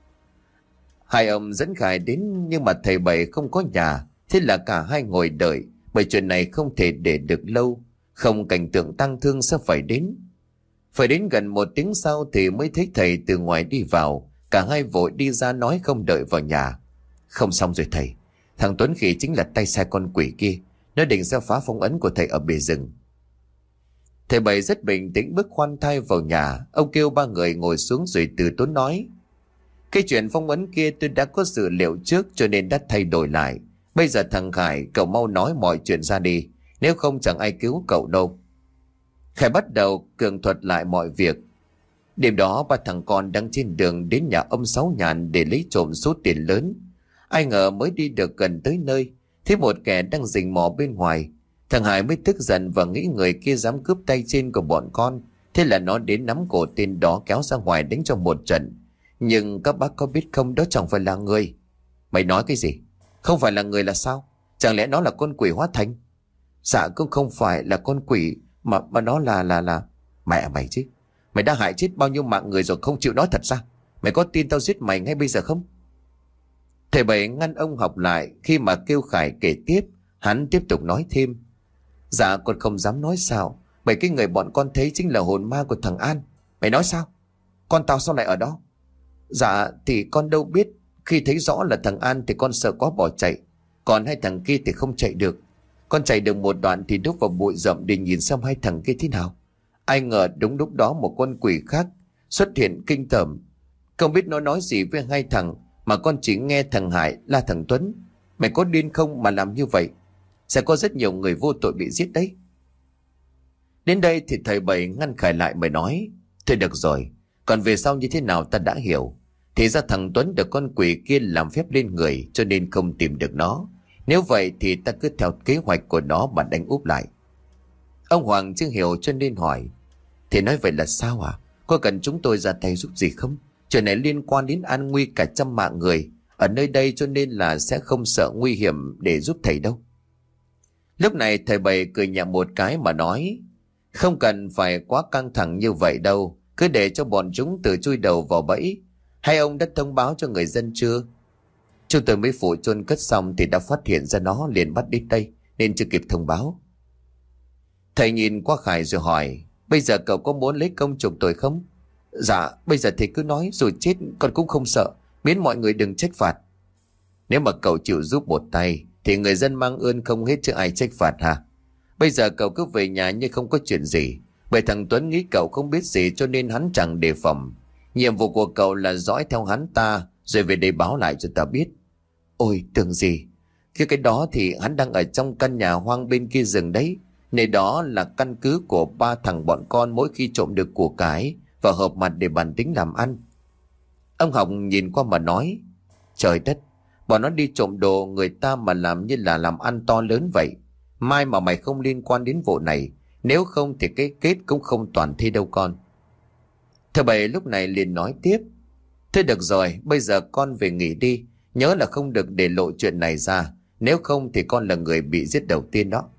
[SPEAKER 1] Hai ông dẫn Khải đến nhưng mà thầy Bảy không có nhà. Thế là cả hai ngồi đợi, bởi chuyện này không thể để được lâu. Không cảnh tượng tang thương sẽ phải đến. Phải đến gần một tiếng sau thì mới thấy thầy từ ngoài đi vào. Cả hai vội đi ra nói không đợi vào nhà. Không xong rồi thầy. Thằng Tuấn Khỉ chính là tay sai con quỷ kia. Nó định ra phá phong ấn của thầy ở bìa rừng. Thầy Bảy rất bình tĩnh bước khoan thai vào nhà. Ông kêu ba người ngồi xuống rồi từ tốn nói. Cái chuyện phong ấn kia tôi đã có dự liệu trước cho nên đã thay đổi lại. Bây giờ thằng Khải, cậu mau nói mọi chuyện ra đi. Nếu không chẳng ai cứu cậu đâu. Khải bắt đầu cường thuật lại mọi việc. Đêm đó ba thằng con đang trên đường đến nhà ông Sáu Nhàn để lấy trộm số tiền lớn. Ai ngờ mới đi được gần tới nơi, thấy một kẻ đang rình mò bên ngoài. Thằng Hải mới tức giận và nghĩ người kia dám cướp tay trên của bọn con. Thế là nó đến nắm cổ tên đó kéo ra ngoài đánh cho một trận. Nhưng các bác có biết không, đó chẳng phải là người. Mày nói cái gì? Không phải là người là sao? Chẳng lẽ nó là con quỷ hóa thành? Dạ cũng không phải là con quỷ, Mà mà nó là là là Mẹ mày chứ. Mày đã hại chết bao nhiêu mạng người rồi không chịu nói thật ra. Mày có tin tao giết mày ngay bây giờ không? Thầy Bảy ngăn ông học lại. Khi mà kêu Khải kể tiếp, hắn tiếp tục nói thêm. Dạ con không dám nói sao. Bởi cái người bọn con thấy chính là hồn ma của thằng An. Mày nói sao? Con tao sao lại ở đó? Dạ thì con đâu biết. Khi thấy rõ là thằng An thì con sợ quá bỏ chạy. Còn hai thằng kia thì không chạy được. Con chạy được một đoạn thì đúc vào bụi rậm để nhìn xem hai thằng kia thế nào. Ai ngờ đúng lúc đó một con quỷ khác xuất hiện kinh tởm. Không biết nó nói gì với hai thằng, mà con chỉ nghe thằng Hải la thằng Tuấn. Mày có điên không mà làm như vậy? Sẽ có rất nhiều người vô tội bị giết đấy. Đến đây thì thầy Bảy ngăn Khải lại mới nói. Thôi được rồi, còn về sau như thế nào ta đã hiểu. Thì ra thằng Tuấn được con quỷ kia làm phép lên người cho nên không tìm được nó. Nếu vậy thì ta cứ theo kế hoạch của nó mà đánh úp lại. Ông Hoàng chưa hiểu cho nên hỏi. Thì nói vậy là sao à? Có cần chúng tôi ra tay giúp gì không? Chuyện này liên quan đến an nguy cả trăm mạng người ở nơi đây, cho nên là sẽ không sợ nguy hiểm để giúp thầy đâu. Lúc này thầy Bảy cười nhẹ một cái mà nói. Không cần phải quá căng thẳng như vậy đâu. Cứ để cho bọn chúng tự chui đầu vào bẫy. Hai ông đã thông báo cho người dân chưa? Chúng tôi mới phụ chôn cất xong thì đã phát hiện ra nó liền bắt đến đây, nên chưa kịp thông báo. Thầy nhìn qua Khải rồi hỏi. Bây giờ cậu có muốn lấy công chuộc tội không? Dạ bây giờ thì cứ nói, rồi chết con cũng không sợ, miễn mọi người đừng trách phạt. Nếu mà cậu chịu giúp một tay thì người dân mang ơn không hết chứ ai trách phạt hả? Bây giờ cậu cứ về nhà như không có chuyện gì. Bởi thằng Tuấn nghĩ cậu không biết gì cho nên hắn chẳng đề phòng. Nhiệm vụ của cậu là dõi theo hắn ta rồi về đây báo lại cho ta biết. Ôi tưởng gì, cái cái đó thì hắn đang ở trong căn nhà hoang bên kia rừng đấy. Nơi đó là căn cứ của ba thằng bọn con mỗi khi trộm được của cái và hợp mặt để bàn tính làm ăn. Ông Học nhìn qua mà nói. Trời đất, bọn nó đi trộm đồ người ta mà làm như là làm ăn to lớn vậy. Mai mà mày không liên quan đến vụ này, nếu không thì cái kết cũng không toàn thi đâu con. Thầy Bảy lúc này liền nói tiếp. Thế được rồi, bây giờ con về nghỉ đi. Nhớ là không được để lộ chuyện này ra. Nếu không thì con là người bị giết đầu tiên đó.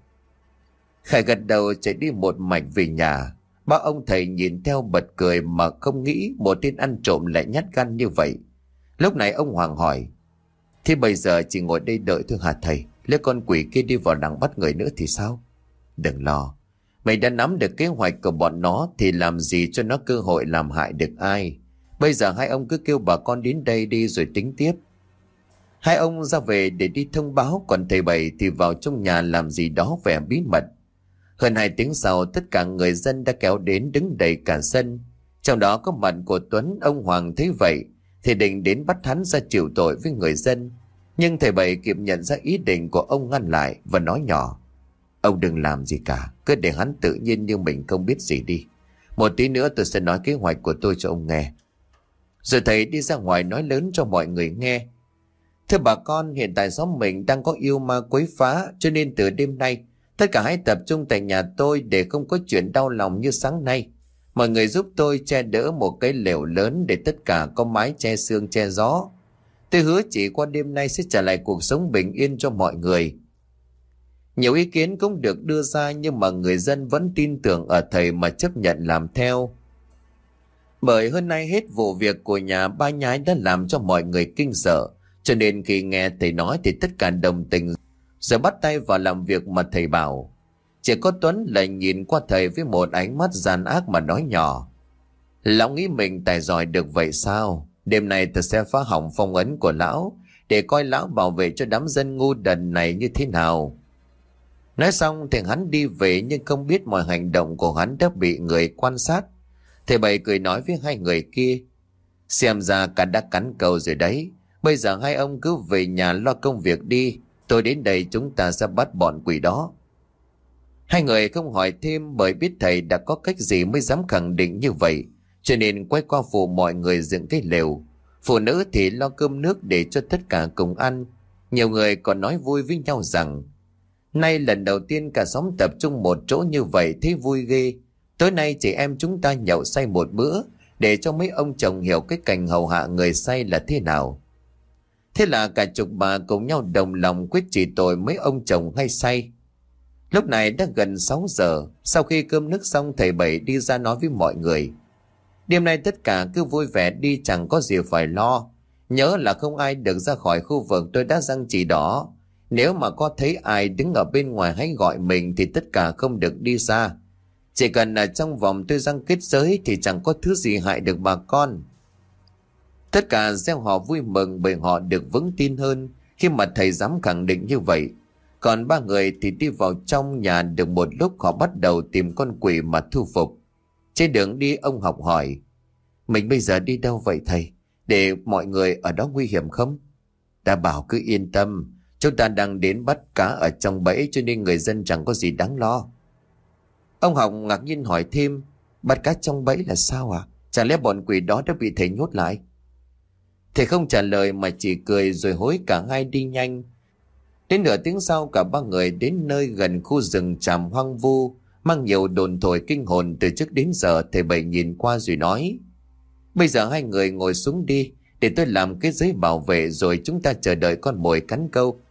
[SPEAKER 1] Khải gật đầu chạy đi một mạch về nhà. Ba ông thầy nhìn theo bật cười mà không nghĩ một tên ăn trộm lại nhát gan như vậy. Lúc này ông Hoàng hỏi. Thế bây giờ chỉ ngồi đây đợi thôi hả thầy? Nếu con quỷ kia đi vào đằng bắt người nữa thì sao? Đừng lo. Mày đã nắm được kế hoạch của bọn nó thì làm gì cho nó cơ hội làm hại được ai. Bây giờ hai ông cứ kêu bà con đến đây đi rồi tính tiếp. Hai ông ra về để đi thông báo, còn thầy Bảy thì vào trong nhà làm gì đó vẻ bí mật. Hơn hai tiếng sau, tất cả người dân đã kéo đến đứng đầy cả sân. Trong đó có mặt của Tuấn. Ông Hoàng thấy vậy thì định đến bắt hắn ra chịu tội với người dân. Nhưng thầy Bảy kịp nhận ra ý định của ông, ngăn lại và nói nhỏ. Ông đừng làm gì cả, cứ để hắn tự nhiên như mình không biết gì đi. Một tí nữa tôi sẽ nói kế hoạch của tôi cho ông nghe. Rồi thầy đi ra ngoài nói lớn cho mọi người nghe. Thưa bà con, hiện tại xóm mình đang có yêu ma quấy phá, cho nên từ đêm nay tất cả hãy tập trung tại nhà tôi để không có chuyện đau lòng như sáng nay. Mọi người giúp tôi che đỡ một cái lều lớn để tất cả có mái che sương che gió. Tôi hứa chỉ qua đêm nay sẽ trả lại cuộc sống bình yên cho mọi người. Nhiều ý kiến cũng được đưa ra nhưng mà người dân vẫn tin tưởng ở thầy mà chấp nhận làm theo. Bởi hơn nay hết vụ việc của nhà ba nhái đã làm cho mọi người kinh sợ, cho nên khi nghe thầy nói thì tất cả đồng tình rồi bắt tay vào làm việc mà thầy bảo. Chỉ có Tuấn lại nhìn qua thầy với một ánh mắt gian ác mà nói nhỏ: Lão nghĩ mình tài giỏi được vậy sao? Đêm nay tôi sẽ phá hỏng phong ấn của lão, để coi lão bảo vệ cho đám dân ngu đần này như thế nào. Nói xong thì hắn đi về, nhưng không biết mọi hành động của hắn đã bị người quan sát. Thầy Bảy cười nói với hai người kia: Xem ra cả đã cắn câu rồi đấy. Bây giờ hai ông cứ về nhà lo công việc đi. Tôi đến đây chúng ta sẽ bắt bọn quỷ đó. Hai người không hỏi thêm, bởi biết thầy đã có cách gì mới dám khẳng định như vậy, cho nên quay qua phụ mọi người dựng cái lều. Phụ nữ thì lo cơm nước để cho tất cả cùng ăn. Nhiều người còn nói vui với nhau rằng nay lần đầu tiên cả xóm tập trung một chỗ như vậy, thấy vui ghê. Tối nay chị em chúng ta nhậu say một bữa, để cho mấy ông chồng hiểu cái cảnh hầu hạ người say là thế nào. Thế là cả chục bà cùng nhau đồng lòng quyết trị tội mấy ông chồng hay say. Lúc này đã gần sáu giờ. Sau khi cơm nước xong, thầy Bảy đi ra nói với mọi người: Đêm nay tất cả cứ vui vẻ đi, chẳng có gì phải lo. Nhớ là không ai được ra khỏi khu vực tôi đã răng chỉ đó. Nếu mà có thấy ai đứng ở bên ngoài hay gọi mình thì tất cả không được đi ra. Chỉ cần ở trong vòng tôi răng kết giới thì chẳng có thứ gì hại được bà con. Tất cả gieo họ vui mừng, bởi họ được vững tin hơn khi mà thầy dám khẳng định như vậy. Còn ba người thì đi vào trong nhà được một lúc, họ bắt đầu tìm con quỷ mà thu phục. Trên đường đi, ông Học hỏi: Mình bây giờ đi đâu vậy thầy? Để mọi người ở đó nguy hiểm không? Đã bảo cứ yên tâm, chúng ta đang đến bắt cá ở trong bẫy, cho nên người dân chẳng có gì đáng lo. Ông Học ngạc nhiên hỏi thêm: Bắt cá trong bẫy là sao à? Chẳng lẽ bọn quỷ đó đã bị thầy nhốt lại? Thầy không trả lời mà chỉ cười, rồi hối cả hai đi nhanh. Đến nửa tiếng sau, cả ba người đến nơi gần khu rừng tràm hoang vu, mang nhiều đồn thổi kinh hồn từ trước đến giờ. Thầy Bảy nhìn qua rồi nói: Bây giờ hai người ngồi xuống đi, để tôi làm cái giấy bảo vệ, rồi chúng ta chờ đợi con mồi cắn câu.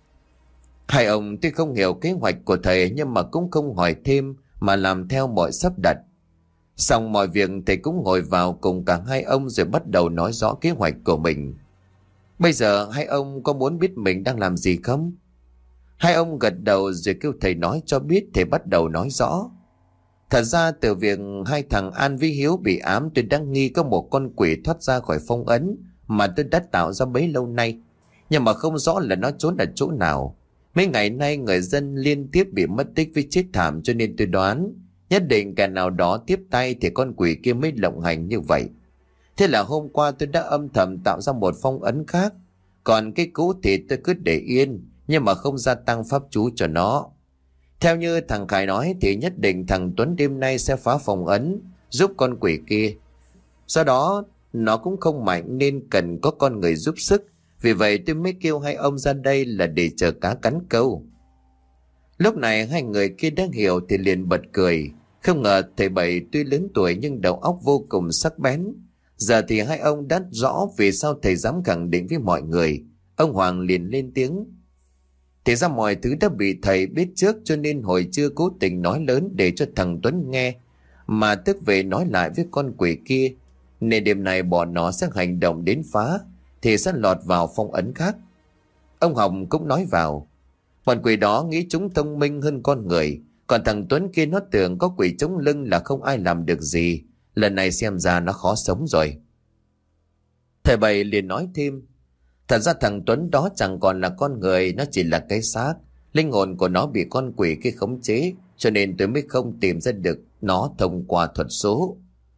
[SPEAKER 1] Hai ông tuy không hiểu kế hoạch của thầy, nhưng mà cũng không hỏi thêm mà làm theo mọi sắp đặt. Xong mọi việc, thầy cũng ngồi vào cùng cả hai ông rồi bắt đầu nói rõ kế hoạch của mình. Bây giờ hai ông có muốn biết mình đang làm gì không? Hai ông gật đầu rồi kêu thầy nói cho biết. Thầy bắt đầu nói rõ. Thật ra từ việc hai thằng An với Hiếu bị ám, tôi đang nghi có một con quỷ thoát ra khỏi phong ấn mà tôi đã tạo ra bấy lâu nay, nhưng mà không rõ là nó trốn ở chỗ nào. Mấy ngày nay người dân liên tiếp bị mất tích với chết thảm, cho nên tôi đoán nhất định kẻ nào đó tiếp tay thì con quỷ kia mới lộng hành như vậy. Thế là hôm qua tôi đã âm thầm tạo ra một phong ấn khác, còn cái cũ thì tôi cứ để yên, nhưng mà không gia tăng pháp chú cho nó. Theo như thằng Khải nói thì nhất định thằng Tuấn đêm nay sẽ phá phong ấn, giúp con quỷ kia. Do đó nó cũng không mạnh nên cần có con người giúp sức. Vì vậy tôi mới kêu hai ông ra đây là để chờ cá cắn câu. Lúc này hai người kia đã hiểu thì liền bật cười. Không ngờ thầy Bảy tuy lớn tuổi nhưng đầu óc vô cùng sắc bén. Giờ thì hai ông đã rõ vì sao thầy dám khẳng định với mọi người. Ông Hoàng liền lên tiếng: Thì ra mọi thứ đã bị thầy biết trước, cho nên hồi chưa cố tình nói lớn để cho thằng Tuấn nghe, mà tức về nói lại với con quỷ kia. Nên đêm nay bọn nó sẽ hành động đến phá, thì sẽ lọt vào phong ấn khác. Ông Hồng cũng nói vào: Bọn quỷ đó nghĩ chúng thông minh hơn con người, còn thằng Tuấn kia nó tưởng có quỷ chống lưng là không ai làm được gì. Lần này xem ra nó khó sống rồi. Thầy Bảy liền nói thêm: Thật ra thằng Tuấn đó chẳng còn là con người, nó chỉ là cái xác. Linh hồn của nó bị con quỷ kia khống chế, cho nên tôi mới không tìm ra được nó thông qua thuật số.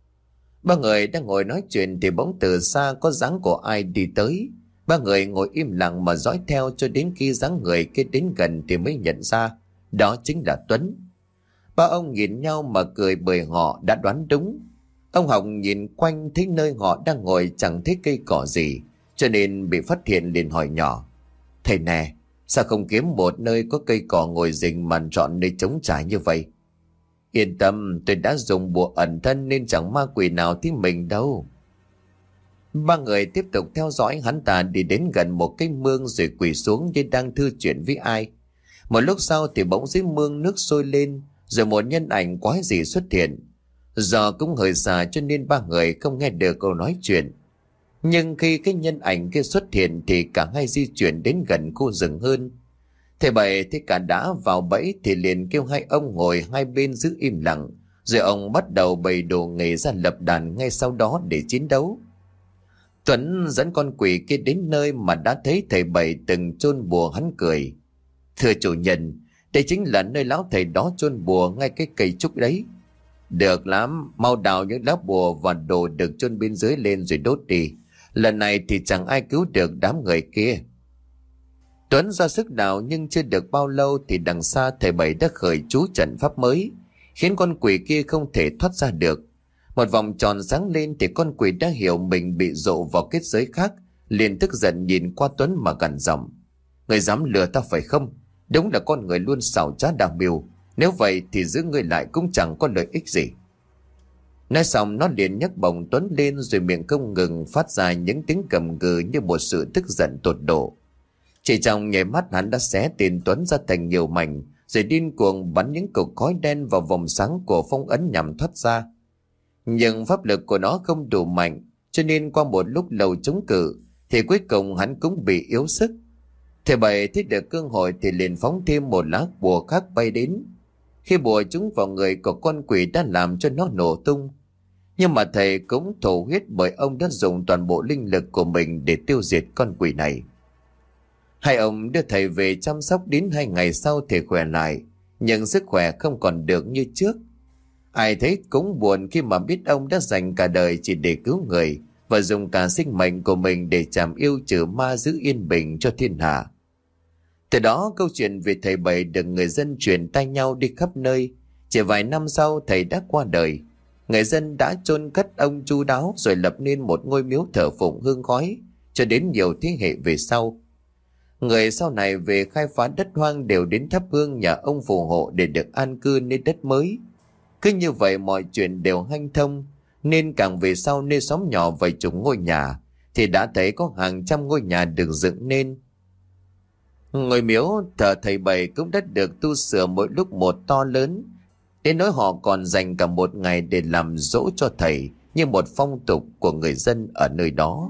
[SPEAKER 1] Ba người đang ngồi nói chuyện thì bỗng từ xa có dáng của ai đi tới. Ba người ngồi im lặng mà dõi theo cho đến khi dáng người kia đến gần thì mới nhận ra đó chính là Tuấn. Ba ông nhìn nhau mà cười, bởi họ đã đoán đúng. Ông Hồng nhìn quanh thấy nơi họ đang ngồi chẳng thấy cây cỏ gì, cho nên bị phát hiện liền hỏi nhỏ: Thầy nè, sao không kiếm một nơi có cây cỏ ngồi rình mà chọn nơi trống trải như vậy? Yên tâm, tôi đã dùng bùa ẩn thân nên chẳng ma quỷ nào thấy mình đâu. Ba người tiếp tục theo dõi hắn ta đi đến gần một cái mương rồi quỳ xuống như đang thư chuyện với ai. Một lúc sau thì bỗng dưới mương nước sôi lên, rồi một nhân ảnh quái dị xuất hiện. Do cũng hơi xa cho nên ba người không nghe được câu nói chuyện. Nhưng khi cái nhân ảnh kia xuất hiện thì cả hai di chuyển đến gần khu rừng hơn. Thầy Bảy thấy cả đã vào bẫy thì liền kêu hai ông ngồi hai bên giữ im lặng. Rồi ông bắt đầu bày đồ nghề ra lập đàn ngay sau đó để chiến đấu. Tuấn dẫn con quỷ kia đến nơi mà đã thấy thầy Bảy từng chôn bùa, hắn cười. Thưa chủ nhân, đây chính là nơi lão thầy đó chôn bùa ngay cái cây trúc đấy. Được lắm, mau đào những lá bùa và đồ được chôn bên dưới lên rồi đốt đi. Lần này thì chẳng ai cứu được đám người kia. Tuấn ra sức đào nhưng chưa được bao lâu thì đằng xa thầy Bảy đã khởi chú trận pháp mới, khiến con quỷ kia không thể thoát ra được. Một vòng tròn sáng lên thì con quỷ đã hiểu mình bị dụ vào kết giới khác, liền tức giận nhìn qua Tuấn mà gằn giọng. Người dám lừa ta phải không? Đúng là con người luôn xảo trá đa mưu. Nếu vậy thì giữ người lại cũng chẳng có lợi ích gì. Nói xong nó liền nhấc bổng Tuấn lên, rồi miệng không ngừng phát ra những tiếng gầm gừ như một sự tức giận tột độ. Chỉ trong nháy mắt hắn đã xé tên Tuấn ra thành nhiều mảnh, rồi điên cuồng bắn những cục khói đen vào vòng sáng của phong ấn nhằm thoát ra. Nhưng pháp lực của nó không đủ mạnh, cho nên qua một lúc lâu chống cự thì cuối cùng hắn cũng bị yếu sức. Thầy Bảy thấy được cơ hội thì liền phóng thêm một lá bùa khác bay đến. Khi bùa trúng vào người của con quỷ đã làm cho nó nổ tung. Nhưng mà thầy cũng thổ huyết bởi ông đã dùng toàn bộ linh lực của mình để tiêu diệt con quỷ này. Hai ông đưa thầy về chăm sóc, đến hai ngày sau thầy khỏe lại, nhưng sức khỏe không còn được như trước. Ai thấy cũng buồn khi mà biết ông đã dành cả đời chỉ để cứu người và dùng cả sinh mệnh của mình để chảm yêu trừ ma, giữ yên bình cho thiên hạ. Từ đó câu chuyện về thầy Bảy được người dân truyền tai nhau đi khắp nơi. Chỉ vài năm sau thầy đã qua đời. Người dân đã chôn cất ông chu đáo rồi lập nên một ngôi miếu thờ phụng hương khói cho đến nhiều thế hệ về sau. Người sau này về khai phá đất hoang đều đến thắp hương nhà ông phù hộ để được an cư nơi đất mới. Cứ như vậy mọi chuyện đều hanh thông, nên càng về sau nơi xóm nhỏ vài chục ngôi nhà thì đã thấy có hàng trăm ngôi nhà được dựng nên. Ngôi miếu thờ thầy Bảy cũng đã được tu sửa mỗi lúc một to lớn, đến nỗi họ còn dành cả một ngày để làm dỗ cho thầy như một phong tục của người dân ở nơi đó.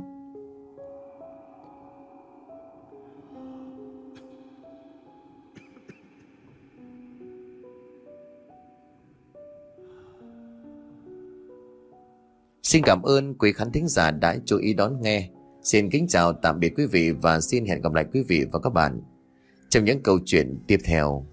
[SPEAKER 1] Xin cảm ơn quý khán thính giả đã chú ý đón nghe. Xin kính chào tạm biệt quý vị và xin hẹn gặp lại quý vị và các bạn trong những câu chuyện tiếp theo.